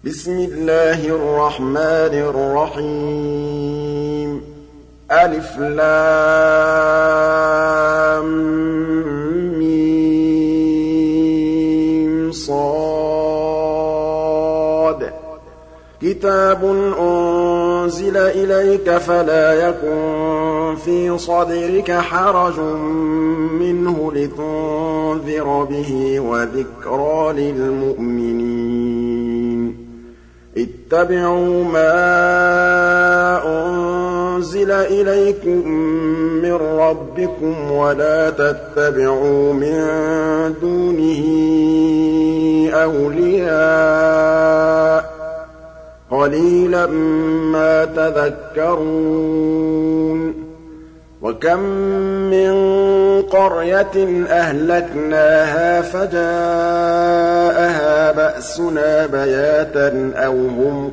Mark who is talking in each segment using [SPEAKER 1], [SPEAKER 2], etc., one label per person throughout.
[SPEAKER 1] بسم الله الرحمن الرحيم ألف لام ميم صاد كتاب أنزل إليك فلا يكن في صدرك حرج منه لتنذر به وذكرى للمؤمنين اتبعوا ما أنزل إليكم من ربكم ولا تتبعوا من دونه أولياء قليلا ما تذكرون وكم من قرية أهلكناها فجاءها بأسنا بياتا أو هم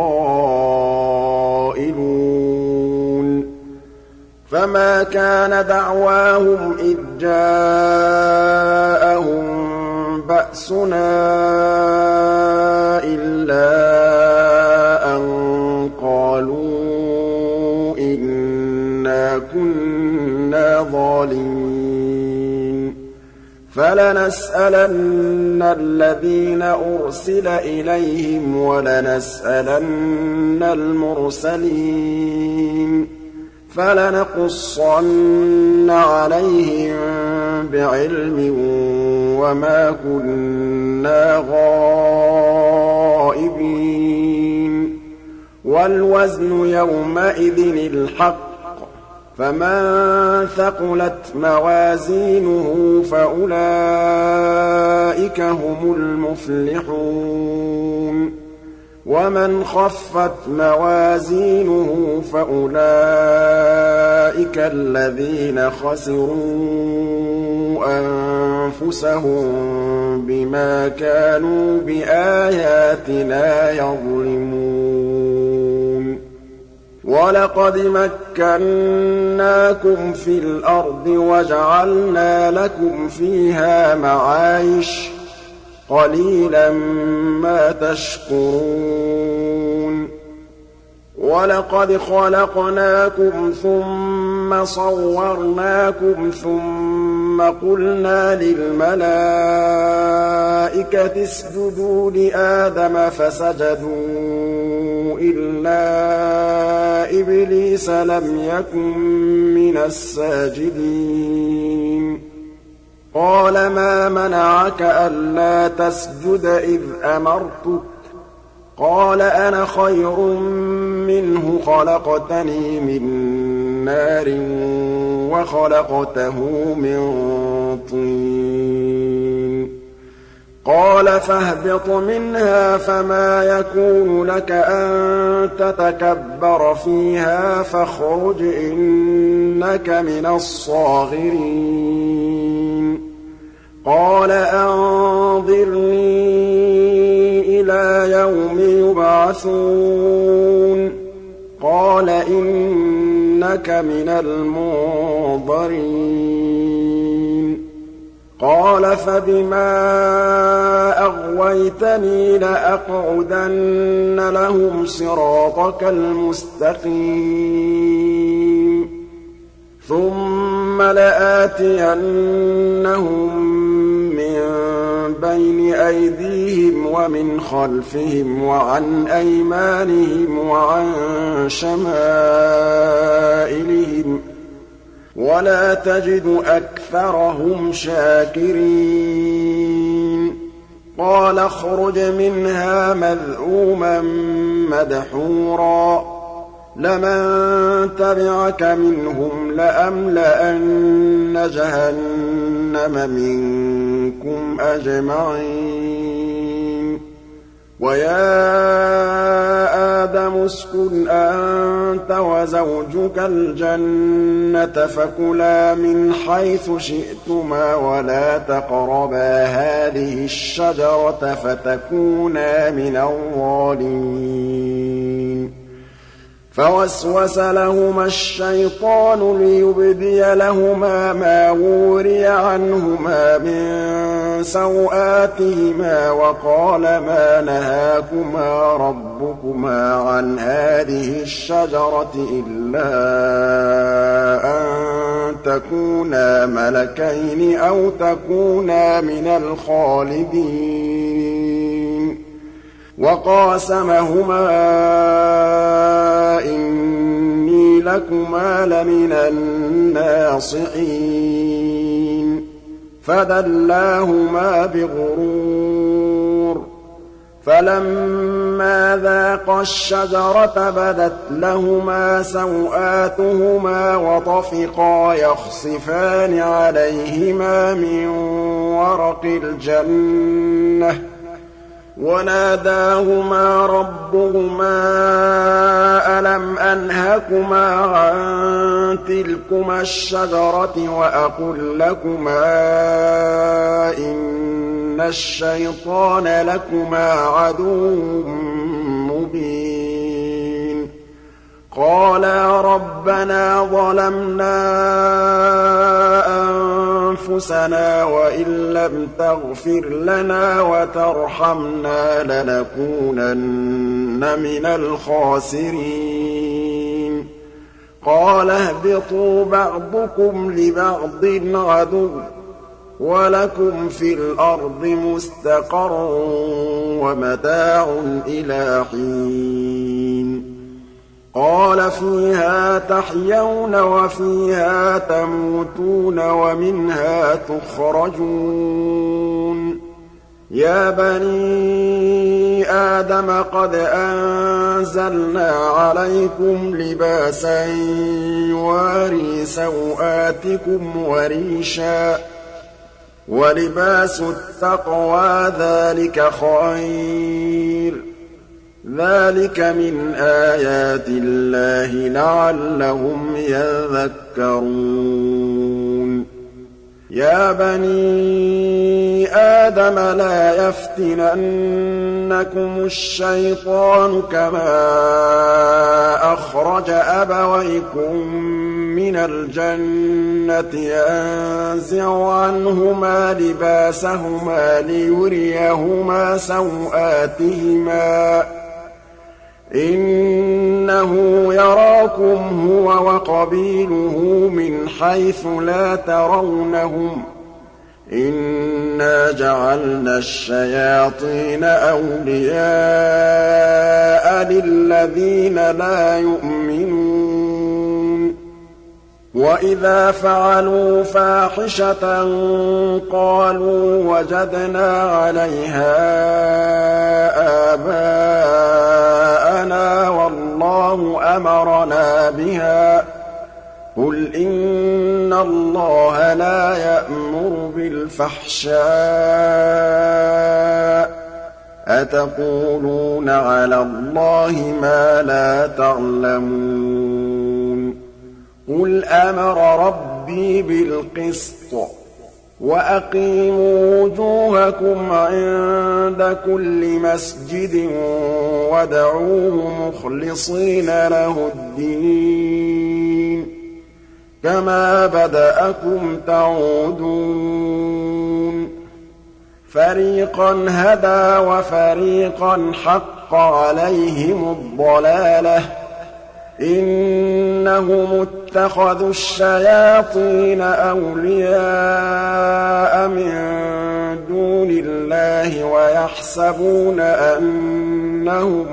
[SPEAKER 1] قائلون فما كان دعواهم إذ جاءهم بأسنا إلا أن قالوا إنا كنا ظالمين فلنسألن الذين أرسل إليهم ولنسألن المرسلين فلنقصن عليهم بعلم وما كنا غائبين والوزن يومئذ الحق فمن ثقلت موازينه فأولئك هم المفلحون ومن خفت موازينه فأولئك الذين خسروا أنفسهم بما كانوا بآياتنا يظلمون ولقد مكناكم في الأرض وجعلنا لكم فيها معايش قليلا ما تشكرون ولقد خلقناكم ثم صورناكم ثم قلنا للملائكة اسجدوا لآدم فسجدوا إلا إبليس لم يكن من الساجدين قال ما منعك ألا تسجد إذ أمرتك قال أنا خير منه خلقتني من نار وخلقته من طين قال فاهبط منها فما يكون لك أن تتكبر فيها فاخرج إنك من الصاغرين قال أنظرني إلى يوم يبعثون قال إنك من المنظرين قال فبما أغويتني لأقعدن لهم صراطك المستقيم ثم لآتينهم من بين أيديهم ومن خلفهم وعن أيمانهم وعن شمائلهم ولا تجد أكثرهم شاكرين قال اخرج منها مذءوما مدحورا لمن تبعك منهم لأملأن جهنم منكم أجمعين ويا آدم اسكن أنت وزوجك الجنة فكلا من حيث شئتما ولا تقربا هذه الشجرة فتكونا من الظالمين فوسوس لهما الشيطان ليبدي لهما ما وري عنهما من سوآتهما وقال ما نهاكما ربكما عن هذه الشجرة إلا أن تكونا ملكين أو تكونا من الخالدين وقاسمهما إني لكما لمن الناصحين فدلاهما بغرور فلما ذاقا الشجرة بدت لهما سوآتهما وطفقا يخصفان عليهما من ورق الجنة وناداهما ربهما ألم أنهكما عن تلكما الشجرة وأقل لكما إن الشيطان لكما عدو مبين قالا ربنا ظلمنا أنفسنا وإن لم تغفر لنا وترحمنا لنكونن من الخاسرين قال اهبطوا بعضكم لبعض عدو ولكم في الأرض مستقر ومتاع إلى حين قال فيها تحيون وفيها تموتون ومنها تخرجون يا بني آدم قد أنزلنا عليكم لباسا يواري سوآتكم وريشا ولباس التقوى ذلك خير ذلك من آيات الله لعلهم يذكرون يا بني آدم لا يفتننكم الشيطان كما أخرج أبويكم من الجنة ينزع عنهما لباسهما ليريهما سوآتهما إنه يراكم هو وقبيله من حيث لا ترونهم إنا جعلنا الشياطين أولياء للذين لا يؤمنون وإذا فعلوا فاحشة قالوا وجدنا عليها آباءنا والله أمرنا بها قل إن الله لا يأمر بالفحشاء أتقولون على الله ما لا تعلمون قل أمر ربي بالقسط وأقيموا وجوهكم عند كل مسجد وادعوه مخلصين له الدين كما بدأكم تعودون فريقا هدى وفريقا حق عليهم الضلالة إنهم اتخذوا الشياطين أولياء من دون الله ويحسبون أنهم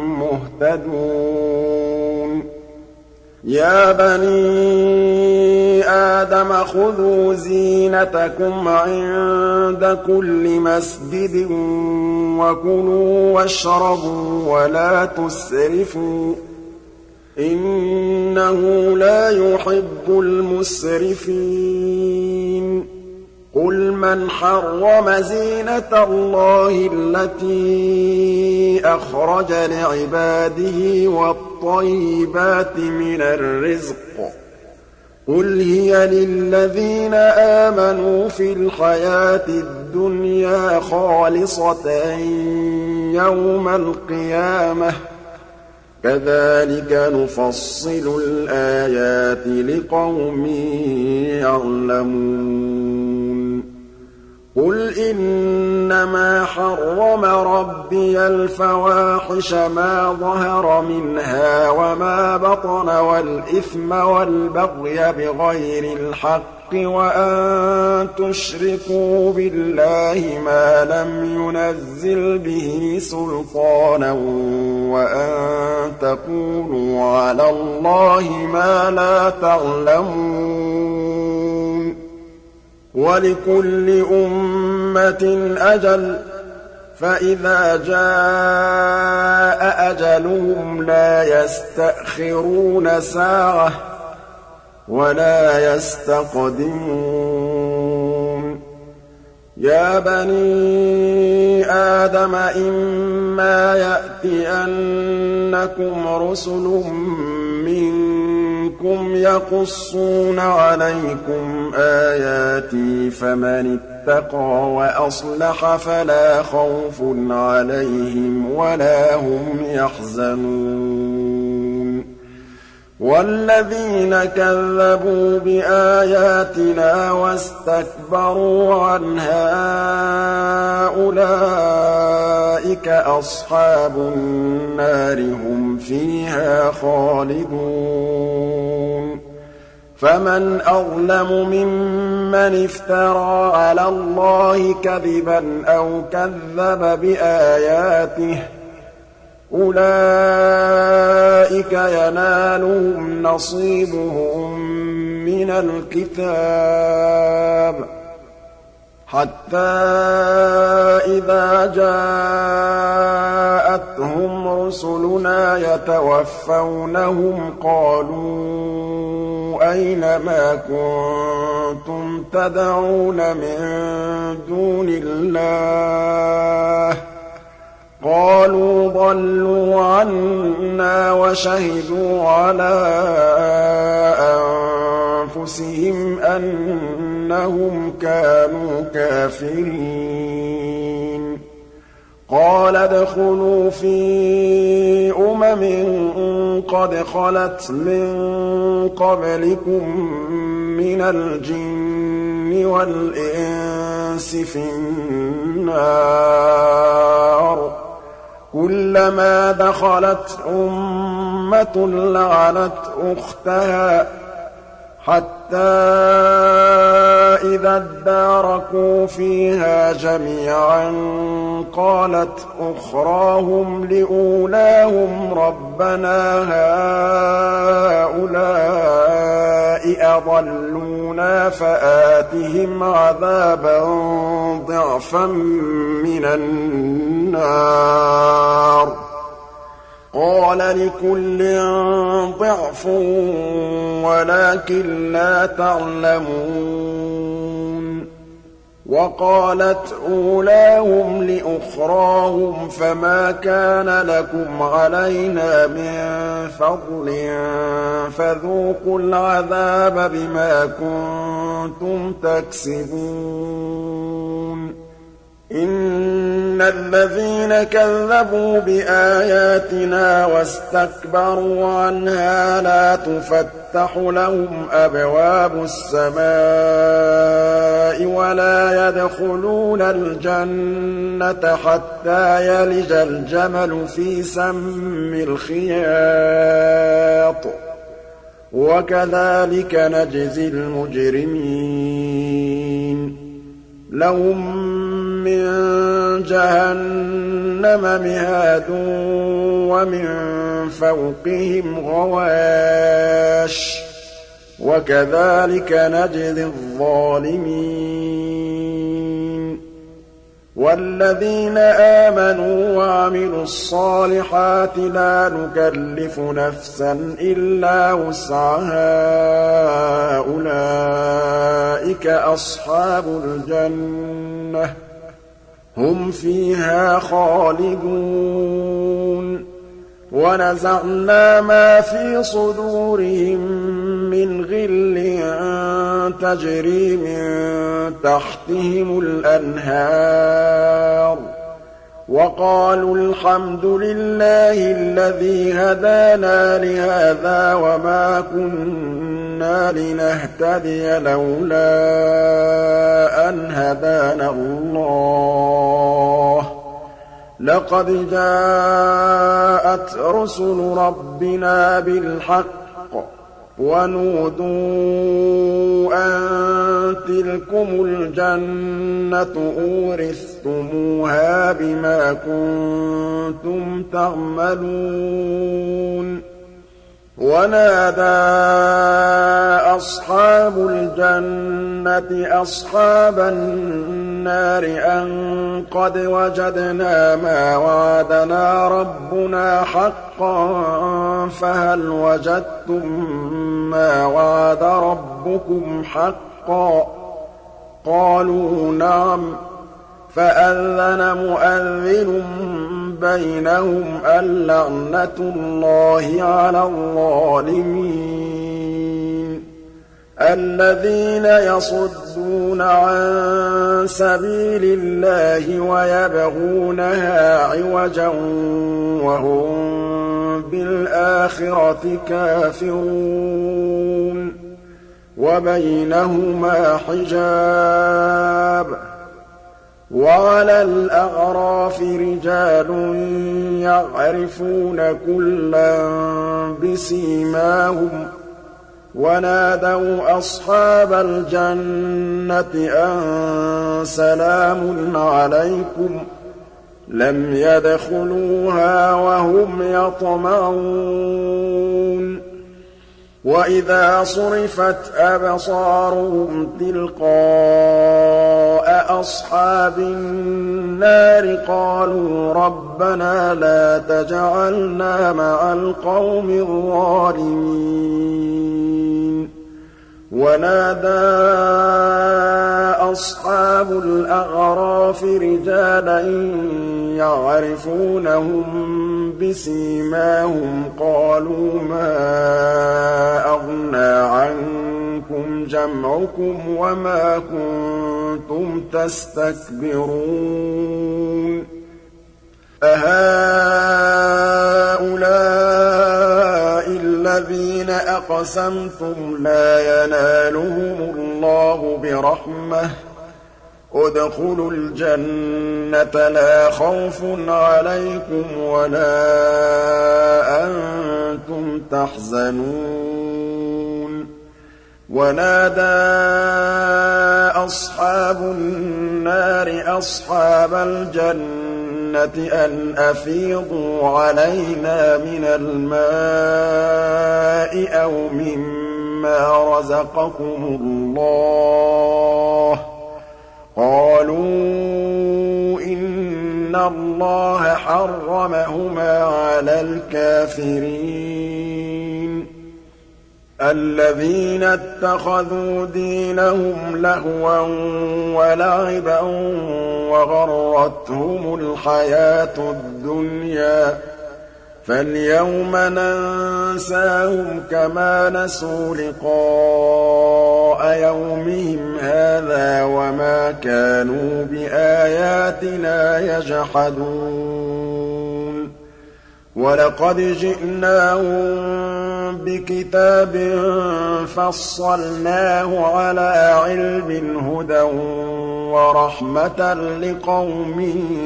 [SPEAKER 1] مهتدون يا بني آدم خذوا زينتكم عند كل مسجد وكلوا واشربوا ولا تسرفوا إنه لا يحب المسرفين قل من حرم زينة الله التي أخرج لعباده والطيبات من الرزق قل هي للذين آمنوا في الحياة الدنيا خالصة يوم القيامة كَذَٰلِكَ نُفَصِّلُ الْآيَاتِ لِقَوْمٍ يَعْلَمُونَ قُلْ إِنَّمَا حَرَّمَ رَبِّيَ الْفَوَاحِشَ مَا ظَهَرَ مِنْهَا وَمَا بَطَنَ وَالْإِثْمَ وَالْبَغْيَ بِغَيْرِ الْحَقِّ وَأَن تُشْرِكُوا بِاللَّهِ مَا لَمْ يُنَزِّلْ بِهِ سُلْطَانًا وَأَن تَقُولُوا عَلَى اللَّهِ مَا لَا تَعْلَمُونَ وَلِكُلِّ أُمَّةٍ أَجَلٌ ۖ فَإِذَا جَاءَ أَجَلُهُمْ لَا يَسْتَأْخِرُونَ سَاعَةً ۖ وَلَا يَسْتَقْدِمُونَ يَا بَنِي آدَمَ إِمَّا يَأْتِيَنَّكُمْ رُسُلٌ مِّنكُمْ يَقُصُّونَ عَلَيْكُمْ آيَاتِي فَمَنِ اتَّقَىٰ وَأَصْلَحَ فَلَا خَوْفٌ عَلَيْهِمْ وَلَا هُمْ يَحْزَنُونَ وَالَّذِينَ كَذَّبُوا بِآيَاتِنَا وَاسْتَكْبَرُوا عَنْهَا أُولَٰئِكَ أَصْحَابُ النَّارِ ۖ هُمْ فِيهَا خَالِدُونَ فَمَنْ أَظْلَمُ مِمَّنِ افْتَرَىٰ عَلَى اللَّهِ كَذِبًا أَوْ كَذَّبَ بِآيَاتِهِ ۚ أُولَٰئِكَ يَنَالُهُمْ نَصِيبُهُم مِّنَ الْكِتَابِ حَتَّىٰ إِذَا جَاءَتْهُمْ رُسُلُنَا يَتَوَفَّوْنَهُمْ قَالُوا أَيْنَ مَا كُنتُمْ تَدْعُونَ مِن دُونِ اللَّهِ ۖ قَالُوا ضَلُّوا عَنَّا وَشَهِدُوا عَلَىٰ أَنفُسِهِمْ أَنَّهُمْ كَانُوا كَافِرِينَ قَالَ ادْخُلُوا فِي قَدْ خَلَتْ مِن قَبْلِكُم مِّنَ الْجِنِّ وَالْإِنسِ فِي النَّارِ كُلَّمَا دَخَلَتْ أُمَّةٌ لَّعَنَتْ أُخْتَهَا حَتَّىٰ إِذَا ادَّارَكُوا فِيهَا جَمِيعًا قَالَتْ أُخْرَاهُمْ لِأُولَاهُمْ رَبَّنَا هَٰؤُلَاءِ أَضَلُّونَا فَآتِهِمْ عَذَابًا ضِعْفًا مِّنَ النَّارِ قَالَ لِكُلٍّ ضِعْفٌ وَلَٰكِن لَّا تَعْلَمُونَ وَقَالَتْ أُولَاهُمْ لِأُخْرَاهُمْ فَمَا كَانَ لَكُمْ عَلَيْنَا مِن فَضْلٍ فَذُوقُوا الْعَذَابَ بِمَا كُنتُمْ تَكْسِبُونَ إِنَّ الَّذِينَ كَذَّبُوا بِآيَاتِنَا وَاسْتَكْبَرُوا عَنْهَا لَا تُفَتَّحُ لَهُمْ أَبْوَابُ السَّمَاءِ وَلَا يَدْخُلُونَ الْجَنَّةَ حَتَّىٰ يَلِجَ الْجَمَلُ فِي سَمِّ الْخِيَاطِ ۚ وَكَذَٰلِكَ نَجْزِي الْمُجْرِمِينَ لَهُم مِّن جَهَنَّمَ مِهَادٌ وَمِن فَوْقِهِمْ غَوَاشٍ ۚ وَكَذَٰلِكَ نَجْزِي الظَّالِمِينَ وَالَّذِينَ آمَنُوا وَعَمِلُوا الصَّالِحَاتِ لَا نُكَلِّفُ نَفْسًا إِلَّا وُسْعَهَا أُولَٰئِكَ أَصْحَابُ الْجَنَّةِ ۖ هُمْ فِيهَا خَالِدُونَ وَنَزَعْنَا مَا فِي صُدُورِهِم مِّنْ غِلٍّ تَجْرِي مِن تَحْتِهِمُ الْأَنْهَارُ وقالوا الحمد لله الذي هدانا لهذا وما كنا لنهتدي لولا أن هدانا الله لقد جاءت رسل ربنا بالحق ونودوا أن تلكم الجنة أورثتموها بما كنتم تعملون ونادى أصحاب الجنة أصحاب النار أن قد وجدنا ما وعدنا ربنا حقا فهل وجدتم ما وعد ربكم حقا قالوا نعم فأذن مؤذن بينهم اللعنة الله على الظالمين الذين يصدون عن سبيل الله ويبغونها عوجا وهم بالآخرة كافرون وبينهما حجاب وعلى الأعراف رجال يعرفون كلا بسيماهم ونادوا أصحاب الجنة أن سلام عليكم لم يدخلوها وهم يطمعون وإذا صرفت أبصارهم تلقاء أصحاب النار قالوا ربنا لا تجعلنا مع القوم الظالمين ونادى أصحاب الأعراف رجالا يعرفونهم بسيماهم قالوا ما أغنى عنكم جمعكم وما كنتم تستكبرون أهؤلاء الذين أقسمتم لا ينالهم الله برحمة ادخلوا الجنة لا خوف عليكم ولا أنتم تحزنون ونادى أصحاب النار أصحاب الجنة أن أفيضوا علينا من الماء أو مما رزقكم الله قالوا إن الله حرمهما على الكافرين الذين اتخذوا دينهم لهوا ولعبا وغرتهم الحياة الدنيا فاليوم ننساهم كما نسوا لقاء يومهم هذا وما كانوا بآياتنا يجحدون ولقد جئناهم بكتاب فصلناه على علم هدى ورحمة لقوم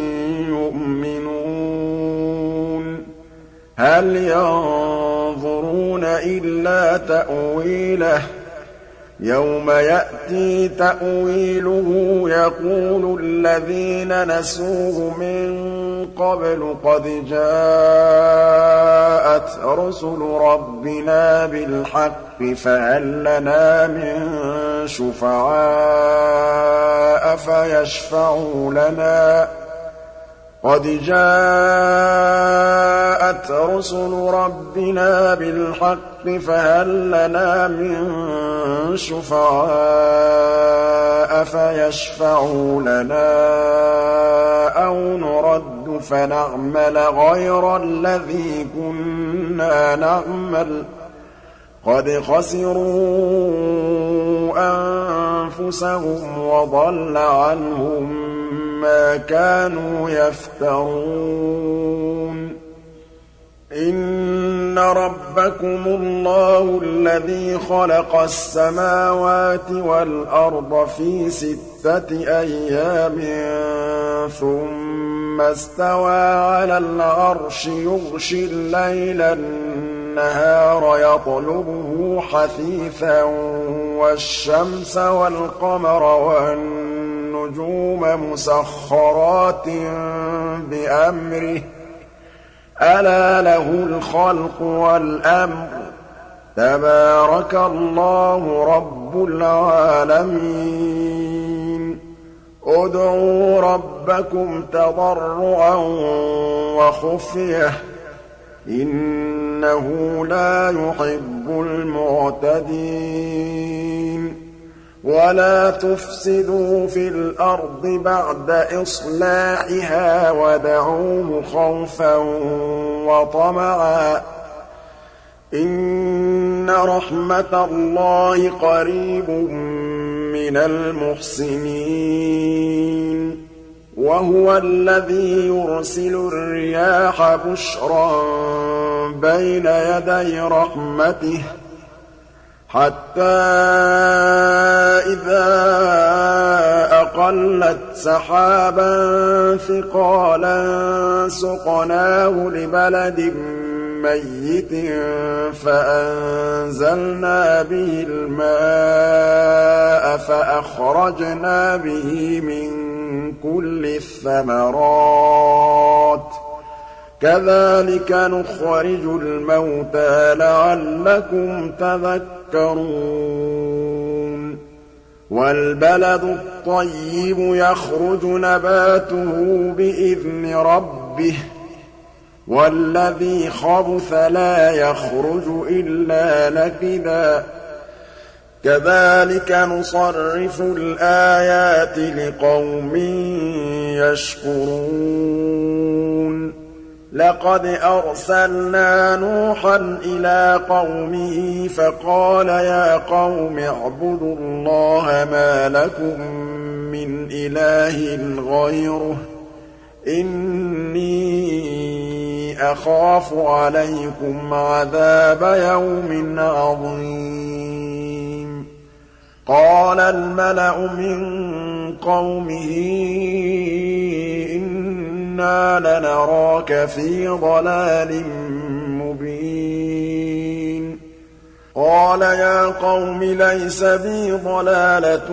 [SPEAKER 1] يؤمنون هل ينظرون إلا تأويله يوم يأتي تأويله يقول الذين نسوه من قبل قد جاءت رسل ربنا بالحق فهل لنا من شفعاء فيشفعوا لنا قد جاءت رسل ربنا بالحق فهل لنا من شفعاء فيشفعوا لنا أو نرد فنعمل غير الذي كنا نعمل قد خسروا أنفسهم وضل عنهم مَا كَانُوا يَفْتَرُونَ إِنَّ رَبَّكُمُ اللَّهُ الَّذِي خَلَقَ السَّمَاوَاتِ وَالْأَرْضَ فِي 6 أَيَّامٍ ثُمَّ اسْتَوَىٰ عَلَى الْعَرْشِ يُغْشِي اللَّيْلَ النَّهَارَ يَطْلُبُهُ حَثِيثًا وَالشَّمْسَ وَالْقَمَرَ وَالنُّجُومَ مُسَخَّرَاتٍ بِأَمْرِهِ ۗ أَلَا لَهُ الْخَلْقُ وَالْأَمْرُ ۗ تَبَارَكَ اللَّهُ رَبُّ الْعَالَمِينَ ادْعُوا رَبَّكُمْ تَضَرُّعًا وَخُفْيَةً ۚ إِنَّهُ لَا يُحِبُّ الْمُعْتَدِينَ وَلَا تُفْسِدُوا فِي الْأَرْضِ بَعْدَ إِصْلَاحِهَا وَادْعُوهُ خَوْفًا وَطَمَعًا ۚ إِنَّ رَحْمَتَ اللَّهِ قَرِيبٌ مِّنَ الْمُحْسِنِينَ وَهُوَ الَّذِي يُرْسِلُ الرِّيَاحَ بُشْرًا بَيْنَ يَدَيْ رَحْمَتِهِ حَتَّىٰ إِذَا أَقَلَّتْ سَحَابًا ثِقَالًا سُقْنَاهُ لِبَلَدٍ مَّيِّتٍ فَأَنزَلْنَا بِهِ الْمَاءَ فَأَخْرَجْنَا بِهِ مِن كُلِّ الثَّمَرَاتِ ۚ كَذَٰلِكَ نُخْرِجُ الْمَوْتَىٰ لَعَلَّكُمْ تَذَكَّرُونَ وَالْبَلَدُ الطَّيِّبُ يَخْرُجُ نَبَاتُهُ بِإِذْنِ رَبِّهِ ۖ وَالَّذِي خَبُثَ لَا يَخْرُجُ إِلَّا نَكِدًا ۚ كَذَٰلِكَ نُصَرِّفُ الْآيَاتِ لِقَوْمٍ يَشْكُرُونَ لَقَدْ أَرْسَلْنَا نُوحًا إِلَىٰ قَوْمِهِ فَقَالَ يَا قَوْمِ اعْبُدُوا اللَّهَ مَا لَكُم مِّنْ إِلَٰهٍ غَيْرُهُ إِنِّي أَخَافُ عَلَيْكُمْ عَذَابَ يَوْمٍ عَظِيمٍ قَالَ الْمَلَأُ مِن قَوْمِهِ إِنَّا لَنَرَاكَ فِي ضَلَالٍ مُّبِينٍ قَالَ يَا قَوْمِ لَيْسَ بِي ضَلَالَةٌ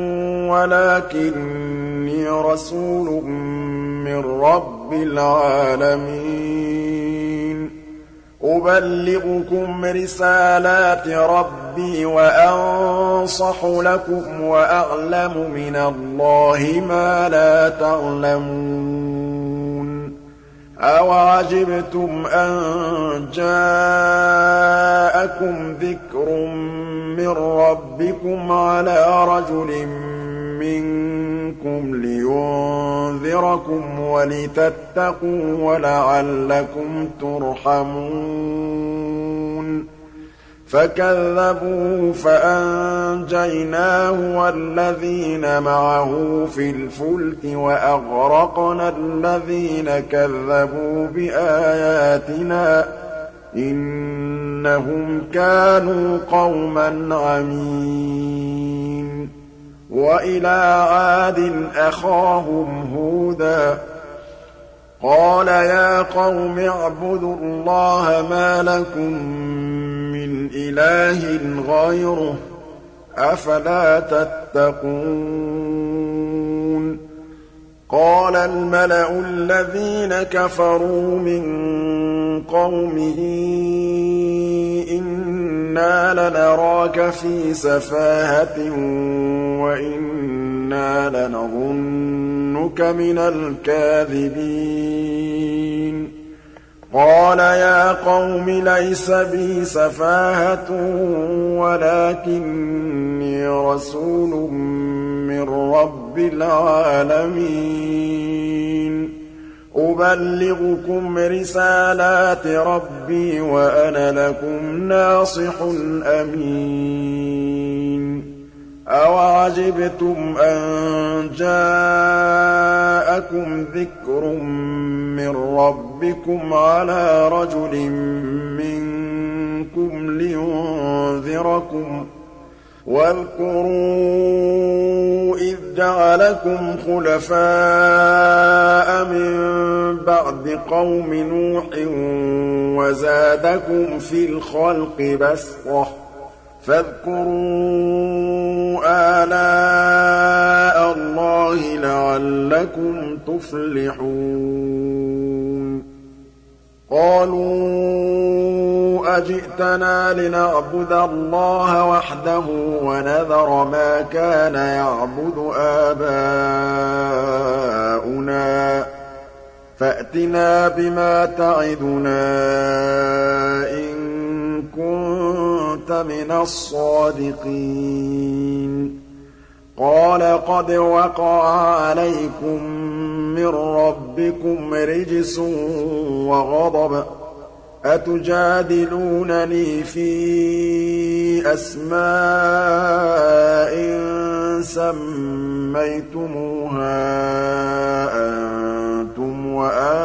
[SPEAKER 1] وَلَٰكِنِّي رَسُولٌ مِّن رَّبِّ الْعَالَمِينَ أُبَلِّغُكُمْ رِسَالَاتِ رَبِّي وَأَنصَحُ لَكُمْ وَأَعْلَمُ مِنَ اللَّهِ مَا لَا تَعْلَمُونَ أَوَعَجِبْتُمْ أَن جَاءَكُمْ ذِكْرٌ مِّن رَّبِّكُمْ عَلَىٰ رَجُلٍ مِّنكُمْ لِيُنذِرَكُمْ وَلِتَتَّقُوا وَلَعَلَّكُمْ تُرْحَمُونَ فَكَذَّبُوهُ فَأَنجَيْنَاهُ وَالَّذِينَ مَعَهُ فِي الْفُلْكِ وَأَغْرَقْنَا الَّذِينَ كَذَّبُوا بِآيَاتِنَا ۚ إِنَّهُمْ كَانُوا قَوْمًا عَمِينَ وَإِلَىٰ عَادٍ أَخَاهُمْ هُودًا قَالَ يَا قَوْمِ اعْبُدُوا اللَّهَ مَا لَكُم مِّنْ إِلَٰهٍ غَيْرُهُ ۖ أَفَلَا تَتَّقُونَ قَالَ الْمَلَأُ الَّذِينَ كَفَرُوا مِن قَوْمِهِ إِنَّا لَنَرَاكَ فِي سَفَاهَةٍ وَإِنَّا لَنَظُنُّكَ مِنَ الْكَاذِبِينَ قَالَ يَا قَوْمِ لَيْسَ بِي سَفَاهَةٌ وَلَٰكِنِّي رَسُولٌ مِّن رَّبِّ الْعَالَمِينَ أُبَلِّغُكُمْ رِسَالَاتِ رَبِّي وَأَنَا لَكُمْ نَاصِحٌ أَمِينٌ أَوَعَجِبْتُمْ أَن جَاءَكُمْ ذِكْرٌ مِّن رَّبِّكُمْ عَلَىٰ رَجُلٍ مِّنكُمْ لِيُنذِرَكُمْ ۚ وَاذْكُرُوا إِذْ جَعَلَكُمْ خُلَفَاءَ مِن بَعْدِ قَوْمِ نُوحٍ وَزَادَكُمْ فِي الْخَلْقِ بَسْطَةً ۖ فاذكروا آلاء اللَّهِ لَعَلَّكُمْ تُفْلِحُونَ قَالُوا أَجِئْتَنَا لِنَعْبُدَ اللَّهَ وَحْدَهُ وَنَذَرَ مَا كَانَ يَعْبُدُ آبَاؤُنَا فَأْتِنَا بِمَا تَعِدُنَا إِن كُنتَ مِنَ الصَّادِقِينَ قَالَ قَدْ وَقَعَ عَلَيْكُم مِّن رَّبِّكُمْ رِجْسٌ وَغَضَبٌ ۖ أَتُجَادِلُونَنِي فِي أَسْمَاءٍ سَمَّيْتُمُوهَا أَنتُمْ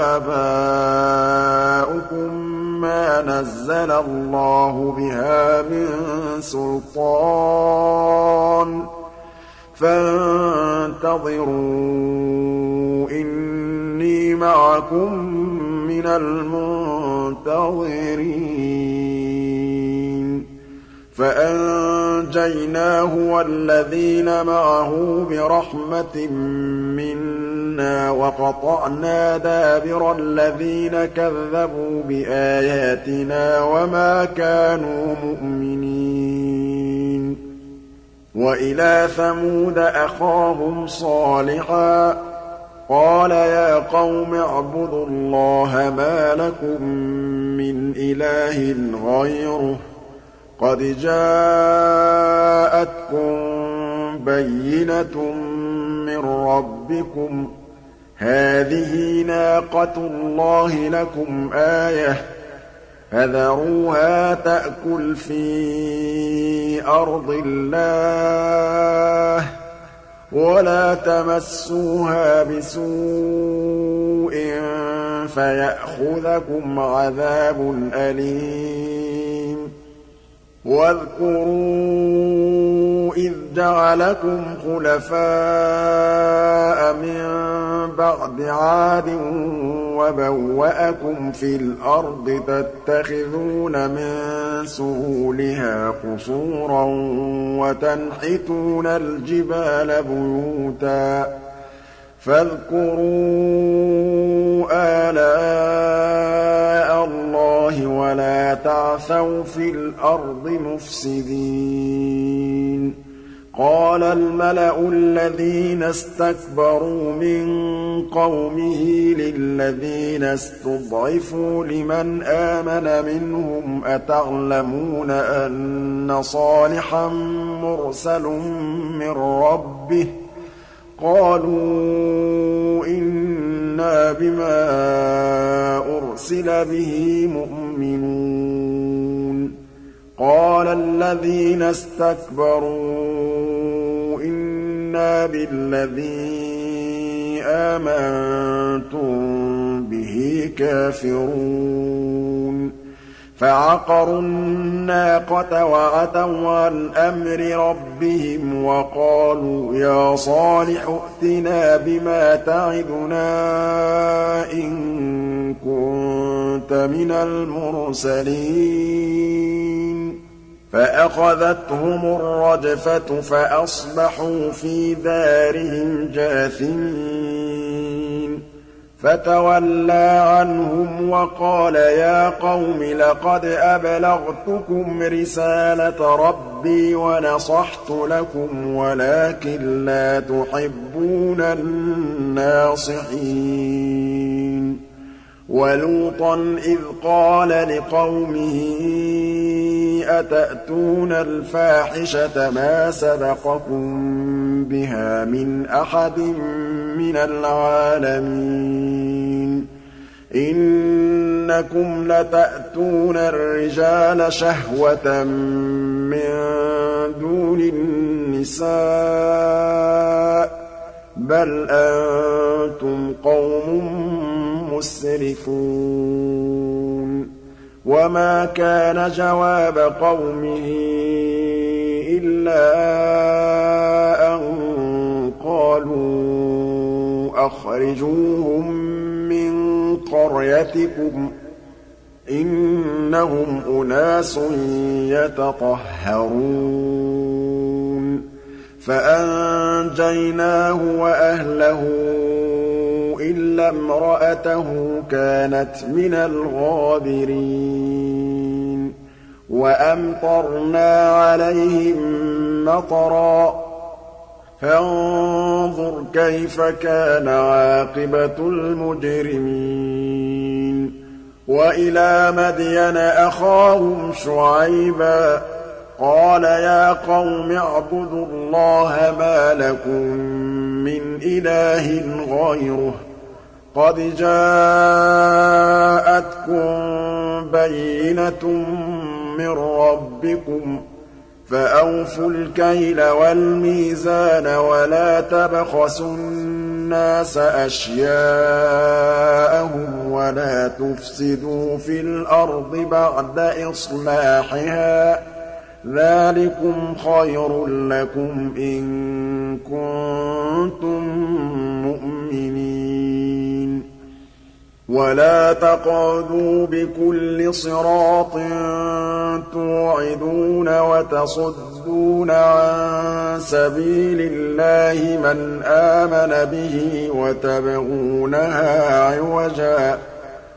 [SPEAKER 1] وَآبَاؤُكُم مَّا نَزَّلَ اللَّهُ بِهَا مِن سُلْطَانٍ ۚ فَانتَظِرُوا إِنِّي مَعَكُم مِّنَ الْمُنتَظِرِينَ فَأَنجَيْنَاهُ وَالَّذِينَ مَعَهُ بِرَحْمَةٍ مِّنَّا وَقَطَعْنَا دَابِرَ الَّذِينَ كَذَّبُوا بِآيَاتِنَا وَمَا كَانُوا مُؤْمِنِينَ وَإِلَىٰ ثَمُودَ أَخَاهُمْ صَالِحًا ۚ قَالَ يَا قَوْمِ اعْبُدُوا اللَّهَ مَا لَكُم مِّنْ إِلَٰهٍ غَيْرُهُ ۖ قَدْ جَاءَتْكُم بَيِّنَةٌ مِّن رَّبِّكُمْ ۖ هَٰذِهِ نَاقَةُ اللَّهِ لَكُمْ آيَةً ۖ فَذَرُوهَا تَأْكُلْ فِي أَرْضِ اللَّهِ وَلَا تَمَسُّوهَا بِسُوءٍ فَيَأْخُذَكُمْ عَذَابٌ أَلِيمٌ وَاذْكُرُوا إِذْ جَعَلَكُمْ خُلَفَاءَ مِن بَعْدِ عَادٍ وَبَوَّأَكُمْ فِي الْأَرْضِ تَتَّخِذُونَ مِن سُهُولِهَا قُصُورًا وَتَنْحِتُونَ الْجِبَالَ بُيُوتًا فَاذْكُرُوا آلَاءَ اللَّهِ وَلَا تَعْثَوْا فِي الْأَرْضِ مُفْسِدِينَ قَالَ الْمَلَأُ الَّذِينَ اسْتَكْبَرُوا مِن قَوْمِهِ لِلَّذِينَ اسْتُضْعِفُوا لِمَنْ آمَنَ مِنْهُمْ أَتَعْلَمُونَ أَنَّ صَالِحًا مُّرْسَلٌ مِّن رَّبِّهِ ۚ قَالُوا إِنَّا بِمَا أُرْسِلَ بِهِ مُؤْمِنُونَ قَالَ الَّذِينَ اسْتَكْبَرُوا إِنَّا بِالَّذِي آمَنتُم بِهِ كَافِرُونَ فَعَقَرُوا النَّاقَةَ وَعَتَوْا عَنْ أَمْرِ رَبِّهِمْ وَقَالُوا يَا صَالِحُ ائْتِنَا بِمَا تَعِدُنَا إِن كُنتَ مِنَ الْمُرْسَلِينَ فَأَخَذَتْهُمُ الرَّجْفَةُ فَأَصْبَحُوا فِي دَارِهِمْ جَاثِمِينَ فَتَوَلَّىٰ عَنْهُمْ وَقَالَ يَا قَوْمِ لَقَدْ أَبْلَغْتُكُمْ رِسَالَةَ رَبِّي وَنَصَحْتُ لَكُمْ وَلَٰكِن لَّا تُحِبُّونَ النَّاصِحِينَ وَلُوطًا إِذْ قَالَ لِقَوْمِهِ أَتَأْتُونَ الْفَاحِشَةَ مَا سَبَقَكُم بِهَا مِنْ أَحَدٍ مِّنَ الْعَالَمِينَ إِنَّكُمْ لَتَأْتُونَ الرِّجَالَ شَهْوَةً مِّن دُونِ النِّسَاءِ ۚ بَلْ أَنتُمْ قَوْمٌ مُّسْرِفُونَ وَمَا كَانَ جَوَابَ قَوْمِهِ إِلَّا أَن قَالُوا أَخْرِجُوهُم مِّن قَرْيَتِكُمْ ۖ إِنَّهُمْ أُنَاسٌ يَتَطَهَّرُونَ فَأَنجَيْنَاهُ وَأَهْلَهُ إِلَّا امْرَأَتَهُ كَانَتْ مِنَ الْغَابِرِينَ وَأَمْطَرْنَا عَلَيْهِم مَّطَرًا ۖ فَانظُرْ كَيْفَ كَانَ عَاقِبَةُ الْمُجْرِمِينَ وَإِلَىٰ مَدْيَنَ أَخَاهُمْ شُعَيْبًا ۗ قَالَ يَا قَوْمِ اعْبُدُوا اللَّهَ مَا لَكُم مِّنْ إِلَٰهٍ غَيْرُهُ ۖ قَدْ جَاءَتْكُم بَيِّنَةٌ مِّن رَّبِّكُمْ ۖ فَأَوْفُوا الْكَيْلَ وَالْمِيزَانَ وَلَا تَبْخَسُوا النَّاسَ أَشْيَاءَهُمْ وَلَا تُفْسِدُوا فِي الْأَرْضِ بَعْدَ إِصْلَاحِهَا ۚ ذَٰلِكُمْ خَيْرٌ لَّكُمْ إِن كُنتُم مُّؤْمِنِينَ وَلَا تَقْعُدُوا بِكُلِّ صِرَاطٍ تُوعِدُونَ وَتَصُدُّونَ عَن سَبِيلِ اللَّهِ مَنْ آمَنَ بِهِ وَتَبْغُونَهَا عِوَجًا ۚ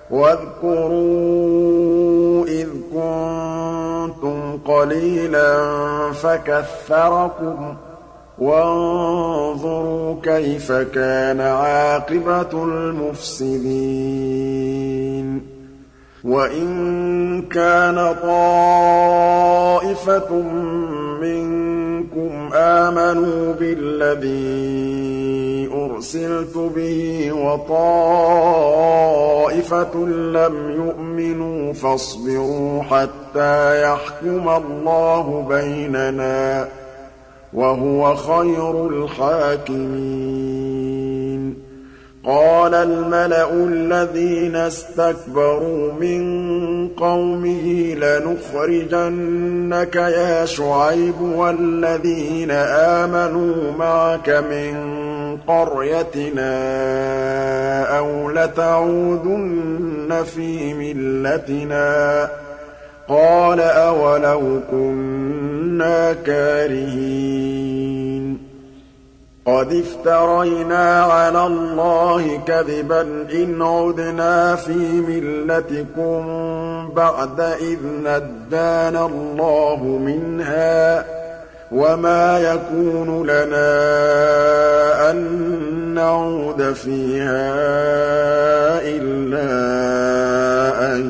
[SPEAKER 1] وَاذْكُرُوا إِذْ كُنتُمْ قَلِيلًا فَكَثَّرَكُمْ ۖ وَانظُرُوا كَيْفَ كَانَ عَاقِبَةُ الْمُفْسِدِينَ وَإِن كَانَ طَائِفَةٌ مِّنكُمْ آمَنُوا بِالَّذِي أُرْسِلْتُ بِهِ وَطَائِفَةٌ لَّمْ يُؤْمِنُوا فَاصْبِرُوا حَتَّىٰ يَحْكُمَ اللَّهُ بَيْنَنَا ۚ وَهُوَ خَيْرُ الْحَاكِمِينَ قَالَ الْمَلَأُ الَّذِينَ اسْتَكْبَرُوا مِن قَوْمِهِ لَنُخْرِجَنَّكَ يَا شُعَيْبُ وَالَّذِينَ آمَنُوا مَعَكَ مِن قَرْيَتِنَا أَوْ لَتَعُودُنَّ فِي مِلَّتِنَا ۚ قَالَ أَوَلَوْ كُنَّا كَارِهِينَ قَدِ افْتَرَيْنَا عَلَى اللَّهِ كَذِبًا إِنْ عُدْنَا فِي مِلَّتِكُم بَعْدَ إِذْ نَجَّانَا اللَّهُ مِنْهَا ۚ وَمَا يَكُونُ لَنَا أَن نَّعُودَ فِيهَا إِلَّا أَن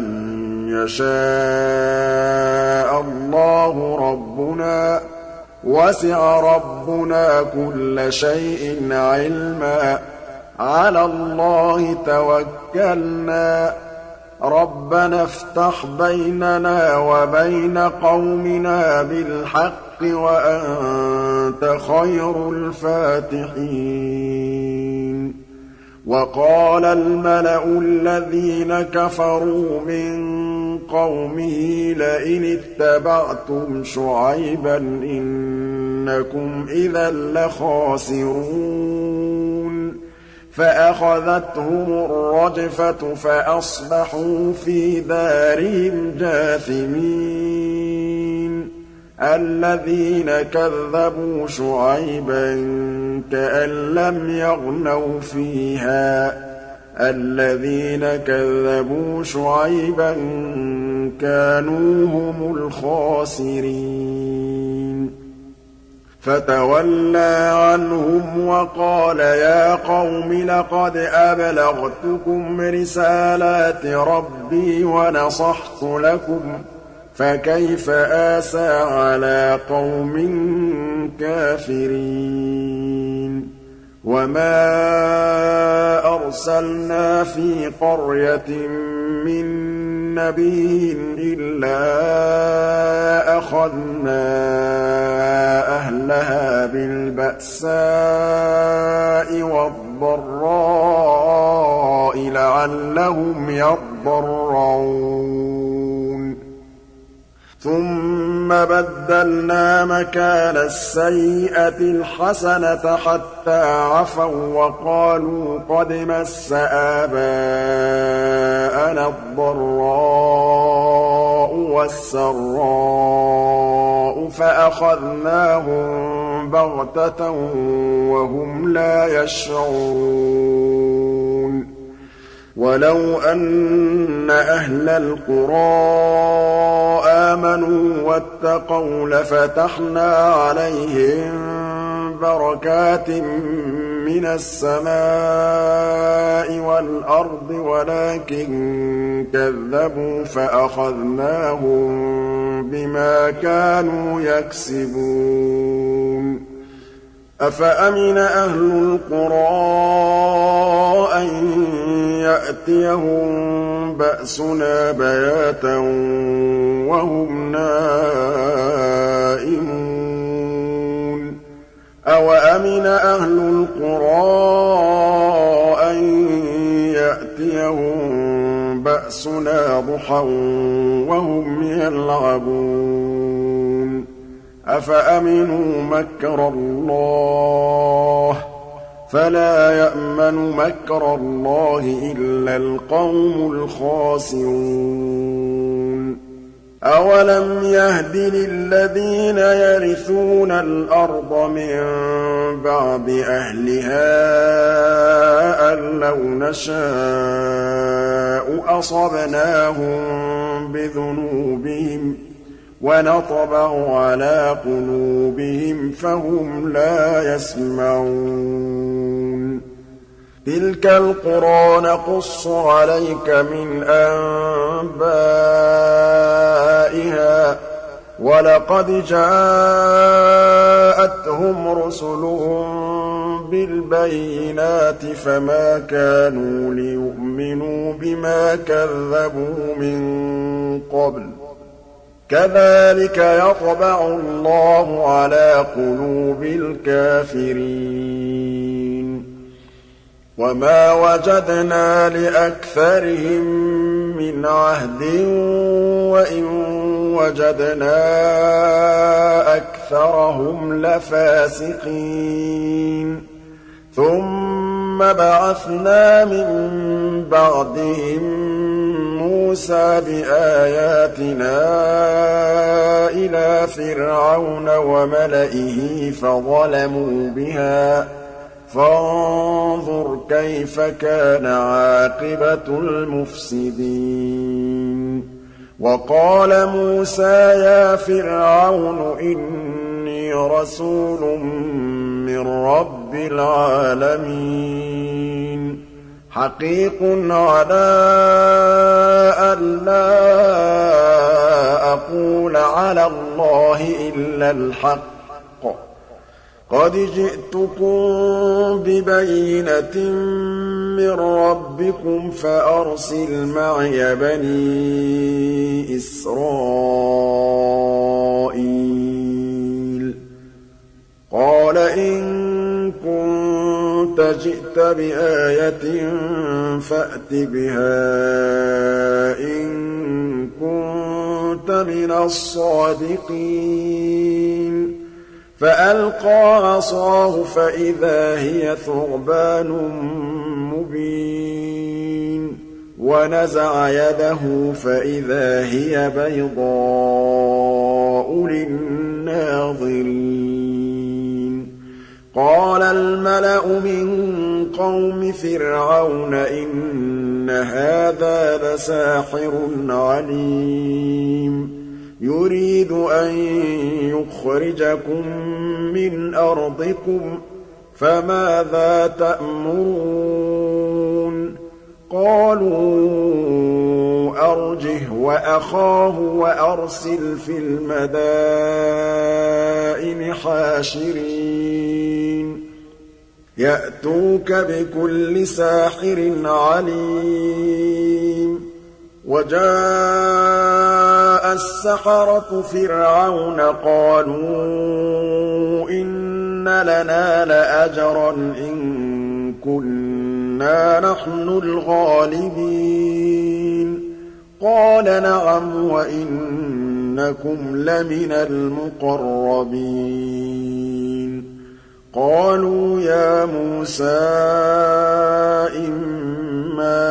[SPEAKER 1] يَشَاءَ اللَّهُ رَبُّنَا ۚ وَسِعَ رَبُّنَا كُلَّ شَيْءٍ عِلْمًا ۚ عَلَى اللَّهِ تَوَكَّلْنَا ۚ رَبَّنَا افْتَحْ بَيْنَنَا وَبَيْنَ قَوْمِنَا بِالْحَقِّ وَأَنتَ خَيْرُ الْفَاتِحِينَ وَقَالَ الْمَلَأُ الَّذِينَ كَفَرُوا مِن قَوْمِهِ لَئِنِ اتَّبَعْتُمْ شُعَيْبًا إِنَّكُمْ إِذًا لَّخَاسِرُونَ فَأَخَذَتْهُمُ الرَّجْفَةُ فَأَصْبَحُوا فِي دَارِهِمْ جَاثِمِينَ الَّذِينَ كَذَّبُوا شُعَيْبًا كَأَن لَّمْ يَغْنَوْا فِيهَا ۚ الَّذِينَ كَذَّبُوا شُعَيْبًا كَانُوا هُمُ الْخَاسِرِينَ فَتَوَلَّىٰ عَنْهُمْ وَقَالَ يَا قَوْمِ لَقَدْ أَبْلَغْتُكُمْ رِسَالَاتِ رَبِّي وَنَصَحْتُ لَكُمْ ۖ فَكَيْفَ آسَىٰ عَلَىٰ قَوْمٍ كَافِرِينَ وَمَا أَرْسَلْنَا فِي قَرْيَةٍ مِّن نَّبِيٍّ إِلَّا أَخَذْنَا أَهْلَهَا بِالْبَأْسَاءِ وَالضَّرَّاءِ لَعَلَّهُمْ يَضَّرَّعُونَ ثُمَّ بَدَّلْنَا مَكَانَ السَّيِّئَةِ الْحَسَنَةَ حَتَّىٰ عَفَوا وَّقَالُوا قَدْ مَسَّ آبَاءَنَا الضَّرَّاءُ وَالسَّرَّاءُ فَأَخَذْنَاهُم بَغْتَةً وَهُمْ لَا يَشْعُرُونَ وَلَوْ أَنَّ أَهْلَ الْقُرَىٰ آمَنُوا وَاتَّقَوْا لَفَتَحْنَا عَلَيْهِم بَرَكَاتٍ مِّنَ السَّمَاءِ وَالْأَرْضِ وَلَٰكِن كَذَّبُوا فَأَخَذْنَاهُم بِمَا كَانُوا يَكْسِبُونَ أَفَأَمِنَ أَهْلُ الْقُرَىٰ أَن يَأْتِيَهُم بَأْسُنَا بَيَاتًا وَهُمْ نَائِمُونَ أَوَأَمِنَ أَهْلُ الْقُرَىٰ أَن يَأْتِيَهُم بَأْسُنَا ضُحًى وَهُمْ يَلْعَبُونَ أَفَأَمِنُوا مَكْرَ اللَّهِ ۚ فَلَا يَأْمَنُ مَكْرَ اللَّهِ إِلَّا الْقَوْمُ الْخَاسِرُونَ أَوَلَمْ يَهْدِ لِلَّذِينَ يَرِثُونَ الْأَرْضَ مِن بَعْدِ أَهْلِهَا أَن لَّوْ نَشَاءُ أَصَبْنَاهُم بِذُنُوبِهِمْ وَنَطْبَعُ عَلَىٰ قُلُوبِهِمْ فَهُمْ لَا يَسْمَعُونَ تِلْكَ الْقُرَىٰ نَقُصُّ عَلَيْكَ مِنْ أَنبَائِهَا ۚ وَلَقَدْ جَاءَتْهُمْ رُسُلُهُم بِالْبَيِّنَاتِ فَمَا كَانُوا لِيُؤْمِنُوا بِمَا كَذَّبُوا مِن قَبْلُ ۚ كَذَٰلِكَ يَطْبَعُ اللَّهُ عَلَىٰ قُلُوبِ الْكَافِرِينَ وَمَا وَجَدْنَا لِأَكْثَرِهِم مِّنْ عَهْدٍ وَإِن وَجَدْنَا أَكْثَرَهُمْ لَفَاسِقِينَ ثُمَّ بَعَثْنَا مِن بَعْدِهِم مُّوسَىٰ بِآيَاتِنَا إِلَىٰ فِرْعَوْنَ وَمَلَئِهِ فَظَلَمُوا بِهَا ۖ فَانظُرْ كَيْفَ كَانَ عَاقِبَةُ الْمُفْسِدِينَ وَقَالَ مُوسَىٰ يَا فِرْعَوْنُ إِنِّي رَسُولٌ مِّن رَّبِّ الْعَالَمِينَ حَقِيقٌ عَلَىٰ أَلَّا أَقُولَ عَلَى اللَّهِ إِلَّا الْحَقَّ قَدْ جِئْتُكُم بِبَيِّنَةٍ مِّن رَّبِّكُمْ فَأَرْسِلْ مَعِيَ بَنِي إِسْرَائِيلَ قَالَ إِن كُنتَ جِئْتَ بِآيَةٍ فَأْتِ بِهَا إِن كُنتَ مِنَ الصَّادِقِينَ فَأَلْقَىٰ عَصَاهُ فَإِذَا هِيَ ثُعْبَانٌ مُّبِينٌ وَنَزَعَ يَدَهُ فَإِذَا هِيَ بَيْضَاءُ لِلنَّاظِرِينَ قَالَ الْمَلَأُ مِن قَوْمِ فِرْعَوْنَ إِنَّ هَٰذَا لَسَاحِرٌ عَلِيمٌ يُرِيدُ أَن يُخْرِجَكُم مِّنْ أَرْضِكُمْ فَمَاذَا تَأْمُرُونَ قَالُوا أَرْجِهْ وَأَخَاهُ وَأَرْسِلْ فِي الْمَدَائِنِ حَاشِرِينَ يَأْتُوكَ بِكُلِّ سَاحِرٍ عَلِيمٍ وَجَاءَ السَّحَرَةُ فِرْعَوْنَ قَالُوا إِنَّ لَنَا لَأَجْرًا إِن كُنَّا نَحْنُ الْغَالِبِينَ قَالَ نَعَمْ وَإِنَّكُمْ لَمِنَ الْمُقَرَّبِينَ قَالُوا يَا مُوسَىٰ إِمَّا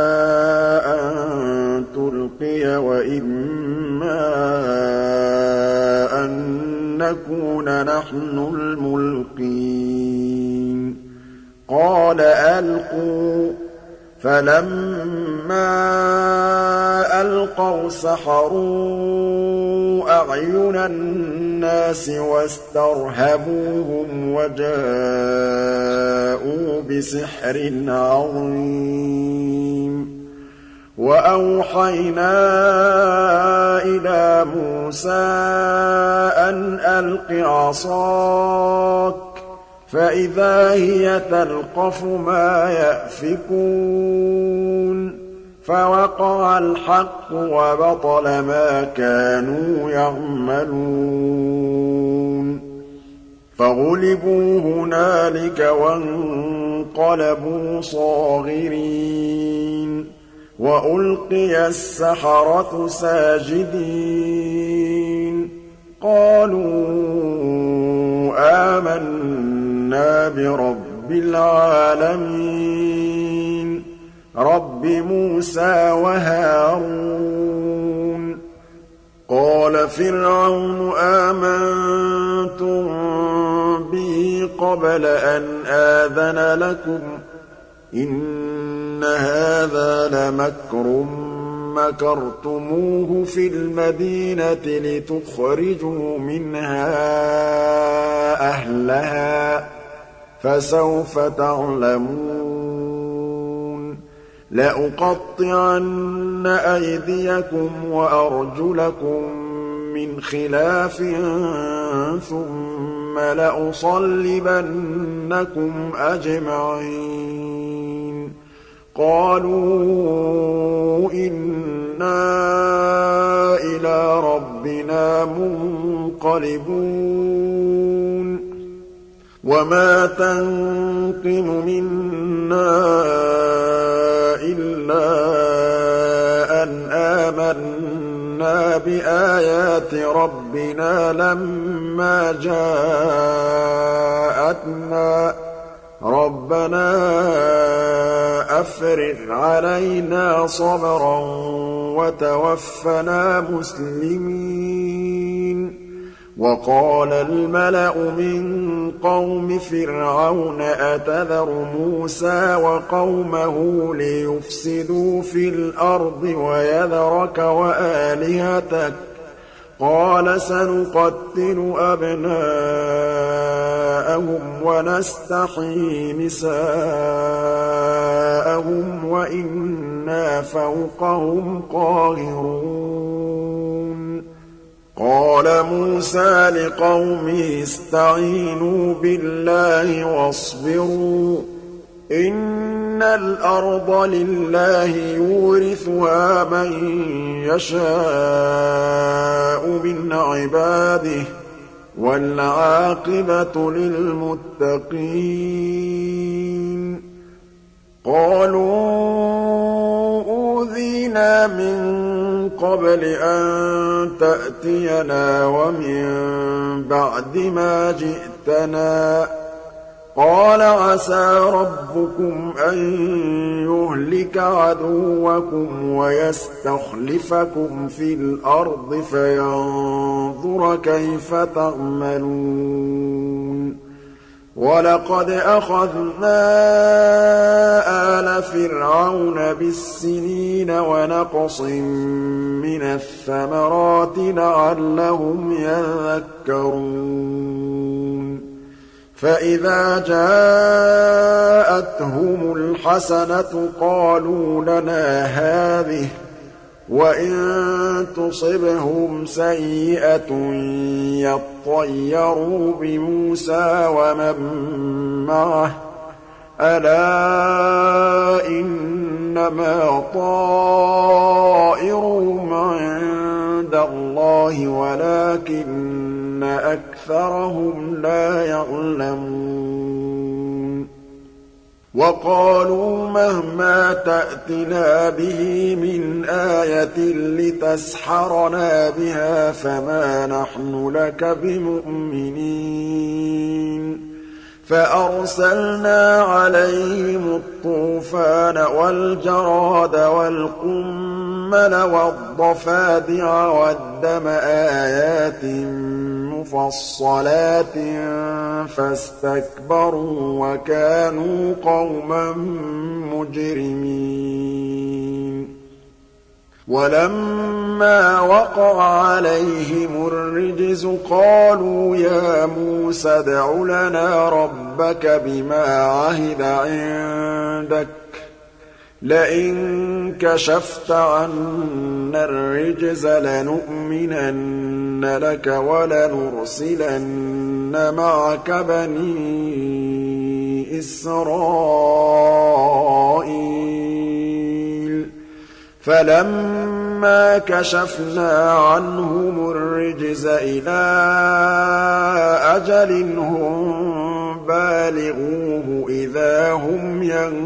[SPEAKER 1] أَن تُلْقِيَ وَإِمَّا أَن نَّكُونَ نَحْنُ الْمُلْقِينَ قَالَ أَلْقُوا ۖ فَلَمَّا أَلْقَوْا سَحَرُوا أَعْيُنَ النَّاسِ وَاسْتَرْهَبُوهُمْ وَجَاءُوا بِسِحْرٍ عَظِيمٍ وَأَوْحَيْنَا إِلَىٰ مُوسَىٰ أَنْ أَلْقِ عَصَاكَ فَإِذَا هِيَ تَلْقَفُ مَا يَأْفِكُونَ فَوَقَعَ الْحَقُّ وَبَطَلَ مَا كَانُوا يَعْمَلُونَ فَغُلِبُوا هُنَالِكَ وَانقَلَبُوا صَاغِرِينَ وَأُلْقِيَ السَّحَرَةُ سَاجِدِينَ قَالُوا آمَنَّا بِرَبِّ الْعَالَمِينَ رَبِّ مُوسَىٰ وَهَارُونَ قَالَ فِرْعَوْنُ آمَنتُم بِهِ قَبْلَ أَنْ آذَنَ لَكُمْ ۖ إِنَّ هَٰذَا لَمَكْرٌ مَّكَرْتُمُوهُ فِي الْمَدِينَةِ لِتُخْرِجُوا مِنْهَا أَهْلَهَا ۖ فَسَوْفَ تَعْلَمُونَ لَأُقَطِّعَنَّ أَيْدِيَكُمْ وَأَرْجُلَكُم مِّنْ خِلَافٍ ثُمَّ لَأُصَلِّبَنَّكُمْ أَجْمَعِينَ قَالُوا إِنَّا إِلَىٰ رَبِّنَا مُنقَلِبُونَ وَمَا تَنقِمُ مِنَّا إِلَّا أَنْ آمَنَّا بِآيَاتِ رَبِّنَا لَمَّا جَاءَتْنَا رَبَّنَا أَفْرِغْ عَلَيْنَا صَبْرًا وَتَوَفَّنَا مُسْلِمِينَ وَقَالَ الْمَلَأُ مِن قَوْمِ فِرْعَوْنَ أَتَذَرُ مُوسَىٰ وَقَوْمَهُ لِيُفْسِدُوا فِي الْأَرْضِ وَيَذَرَكَ وَآلِهَتَكَ ۚ قَالَ سَنُقَتِّلُ أَبْنَاءَهُمْ وَنَسْتَحْيِي نِسَاءَهُمْ وَإِنَّا فَوْقَهُمْ قَاهِرُونَ قَالَ مُوسَىٰ لِقَوْمِهِ اسْتَعِينُوا بِاللَّهِ وَاصْبِرُوا ۖ إِنَّ الْأَرْضَ لِلَّهِ يُورِثُهَا مَن يَشَاءُ مِنْ عِبَادِهِ ۖ وَالْعَاقِبَةُ لِلْمُتَّقِينَ قَالُوا أُوذِينَا مِن قَبْلِ أَن تَأْتِيَنَا وَمِن بَعْدِ مَا جِئْتَنَا ۚ قَالَ عَسَىٰ رَبُّكُمْ أَن يُهْلِكَ عَدُوَّكُمْ وَيَسْتَخْلِفَكُمْ فِي الْأَرْضِ فَيَنظُرَ كَيْفَ تَعْمَلُونَ وَلَقَدْ أَخَذْنَا آلَ فِرْعَوْنَ بِالسِّنِينَ وَنَقْصٍ مِّنَ الثَّمَرَاتِ لَعَلَّهُمْ يَذَّكَّرُونَ فَإِذَا جَاءَتْهُمُ الْحَسَنَةُ قَالُوا لَنَا هَٰذِهِ ۖ وَإِن تُصِبْهُمْ سَيِّئَةٌ يَطَّيَّرُوا بِمُوسَىٰ وَمَن مَّعَهُ ۗ أَلَا إِنَّمَا طَائِرُهُمْ عِندَ اللَّهِ وَلَٰكِنَّ أَكْثَرَهُمْ لَا يَعْلَمُونَ وَقَالُوا مَهْمَا تَأْتِنَا بِهِ مِنْ آيَةٍ لِّتَسْحَرَنَا بِهَا فَمَا نَحْنُ لَكَ بِمُؤْمِنِينَ فَأَرْسَلْنَا عَلَيْهِمُ الطُّوفَانَ وَالْجَرَادَ وَالْقُمَّلَ وَالضَّفَادِعَ وَالدَّمَ آيَاتٍ مُّفَصَّلَاتٍ فَاسْتَكْبَرُوا وَكَانُوا قَوْمًا مُّجْرِمِينَ وَلَمَّا وَقَعَ عَلَيْهِمُ الرِّجْزُ قَالُوا يَا مُوسَى ادْعُ لَنَا رَبَّكَ بِمَا عَهِدَ عِندَكَ لَئِن كَشَفْتَ عَنَّا الرِّجْزَ لَنُؤْمِنَنَّ لَكَ وَلَنُرْسِلَنَّ مَعَكَ بَنِي إِسْرَائِيلَ فَلَمَّا كَشَفْنَا عَنْهُمُ الرِّجْزَ إِلَىٰ أَجَلٍ هُم بَالِغُوهُ إِذَا هُمْ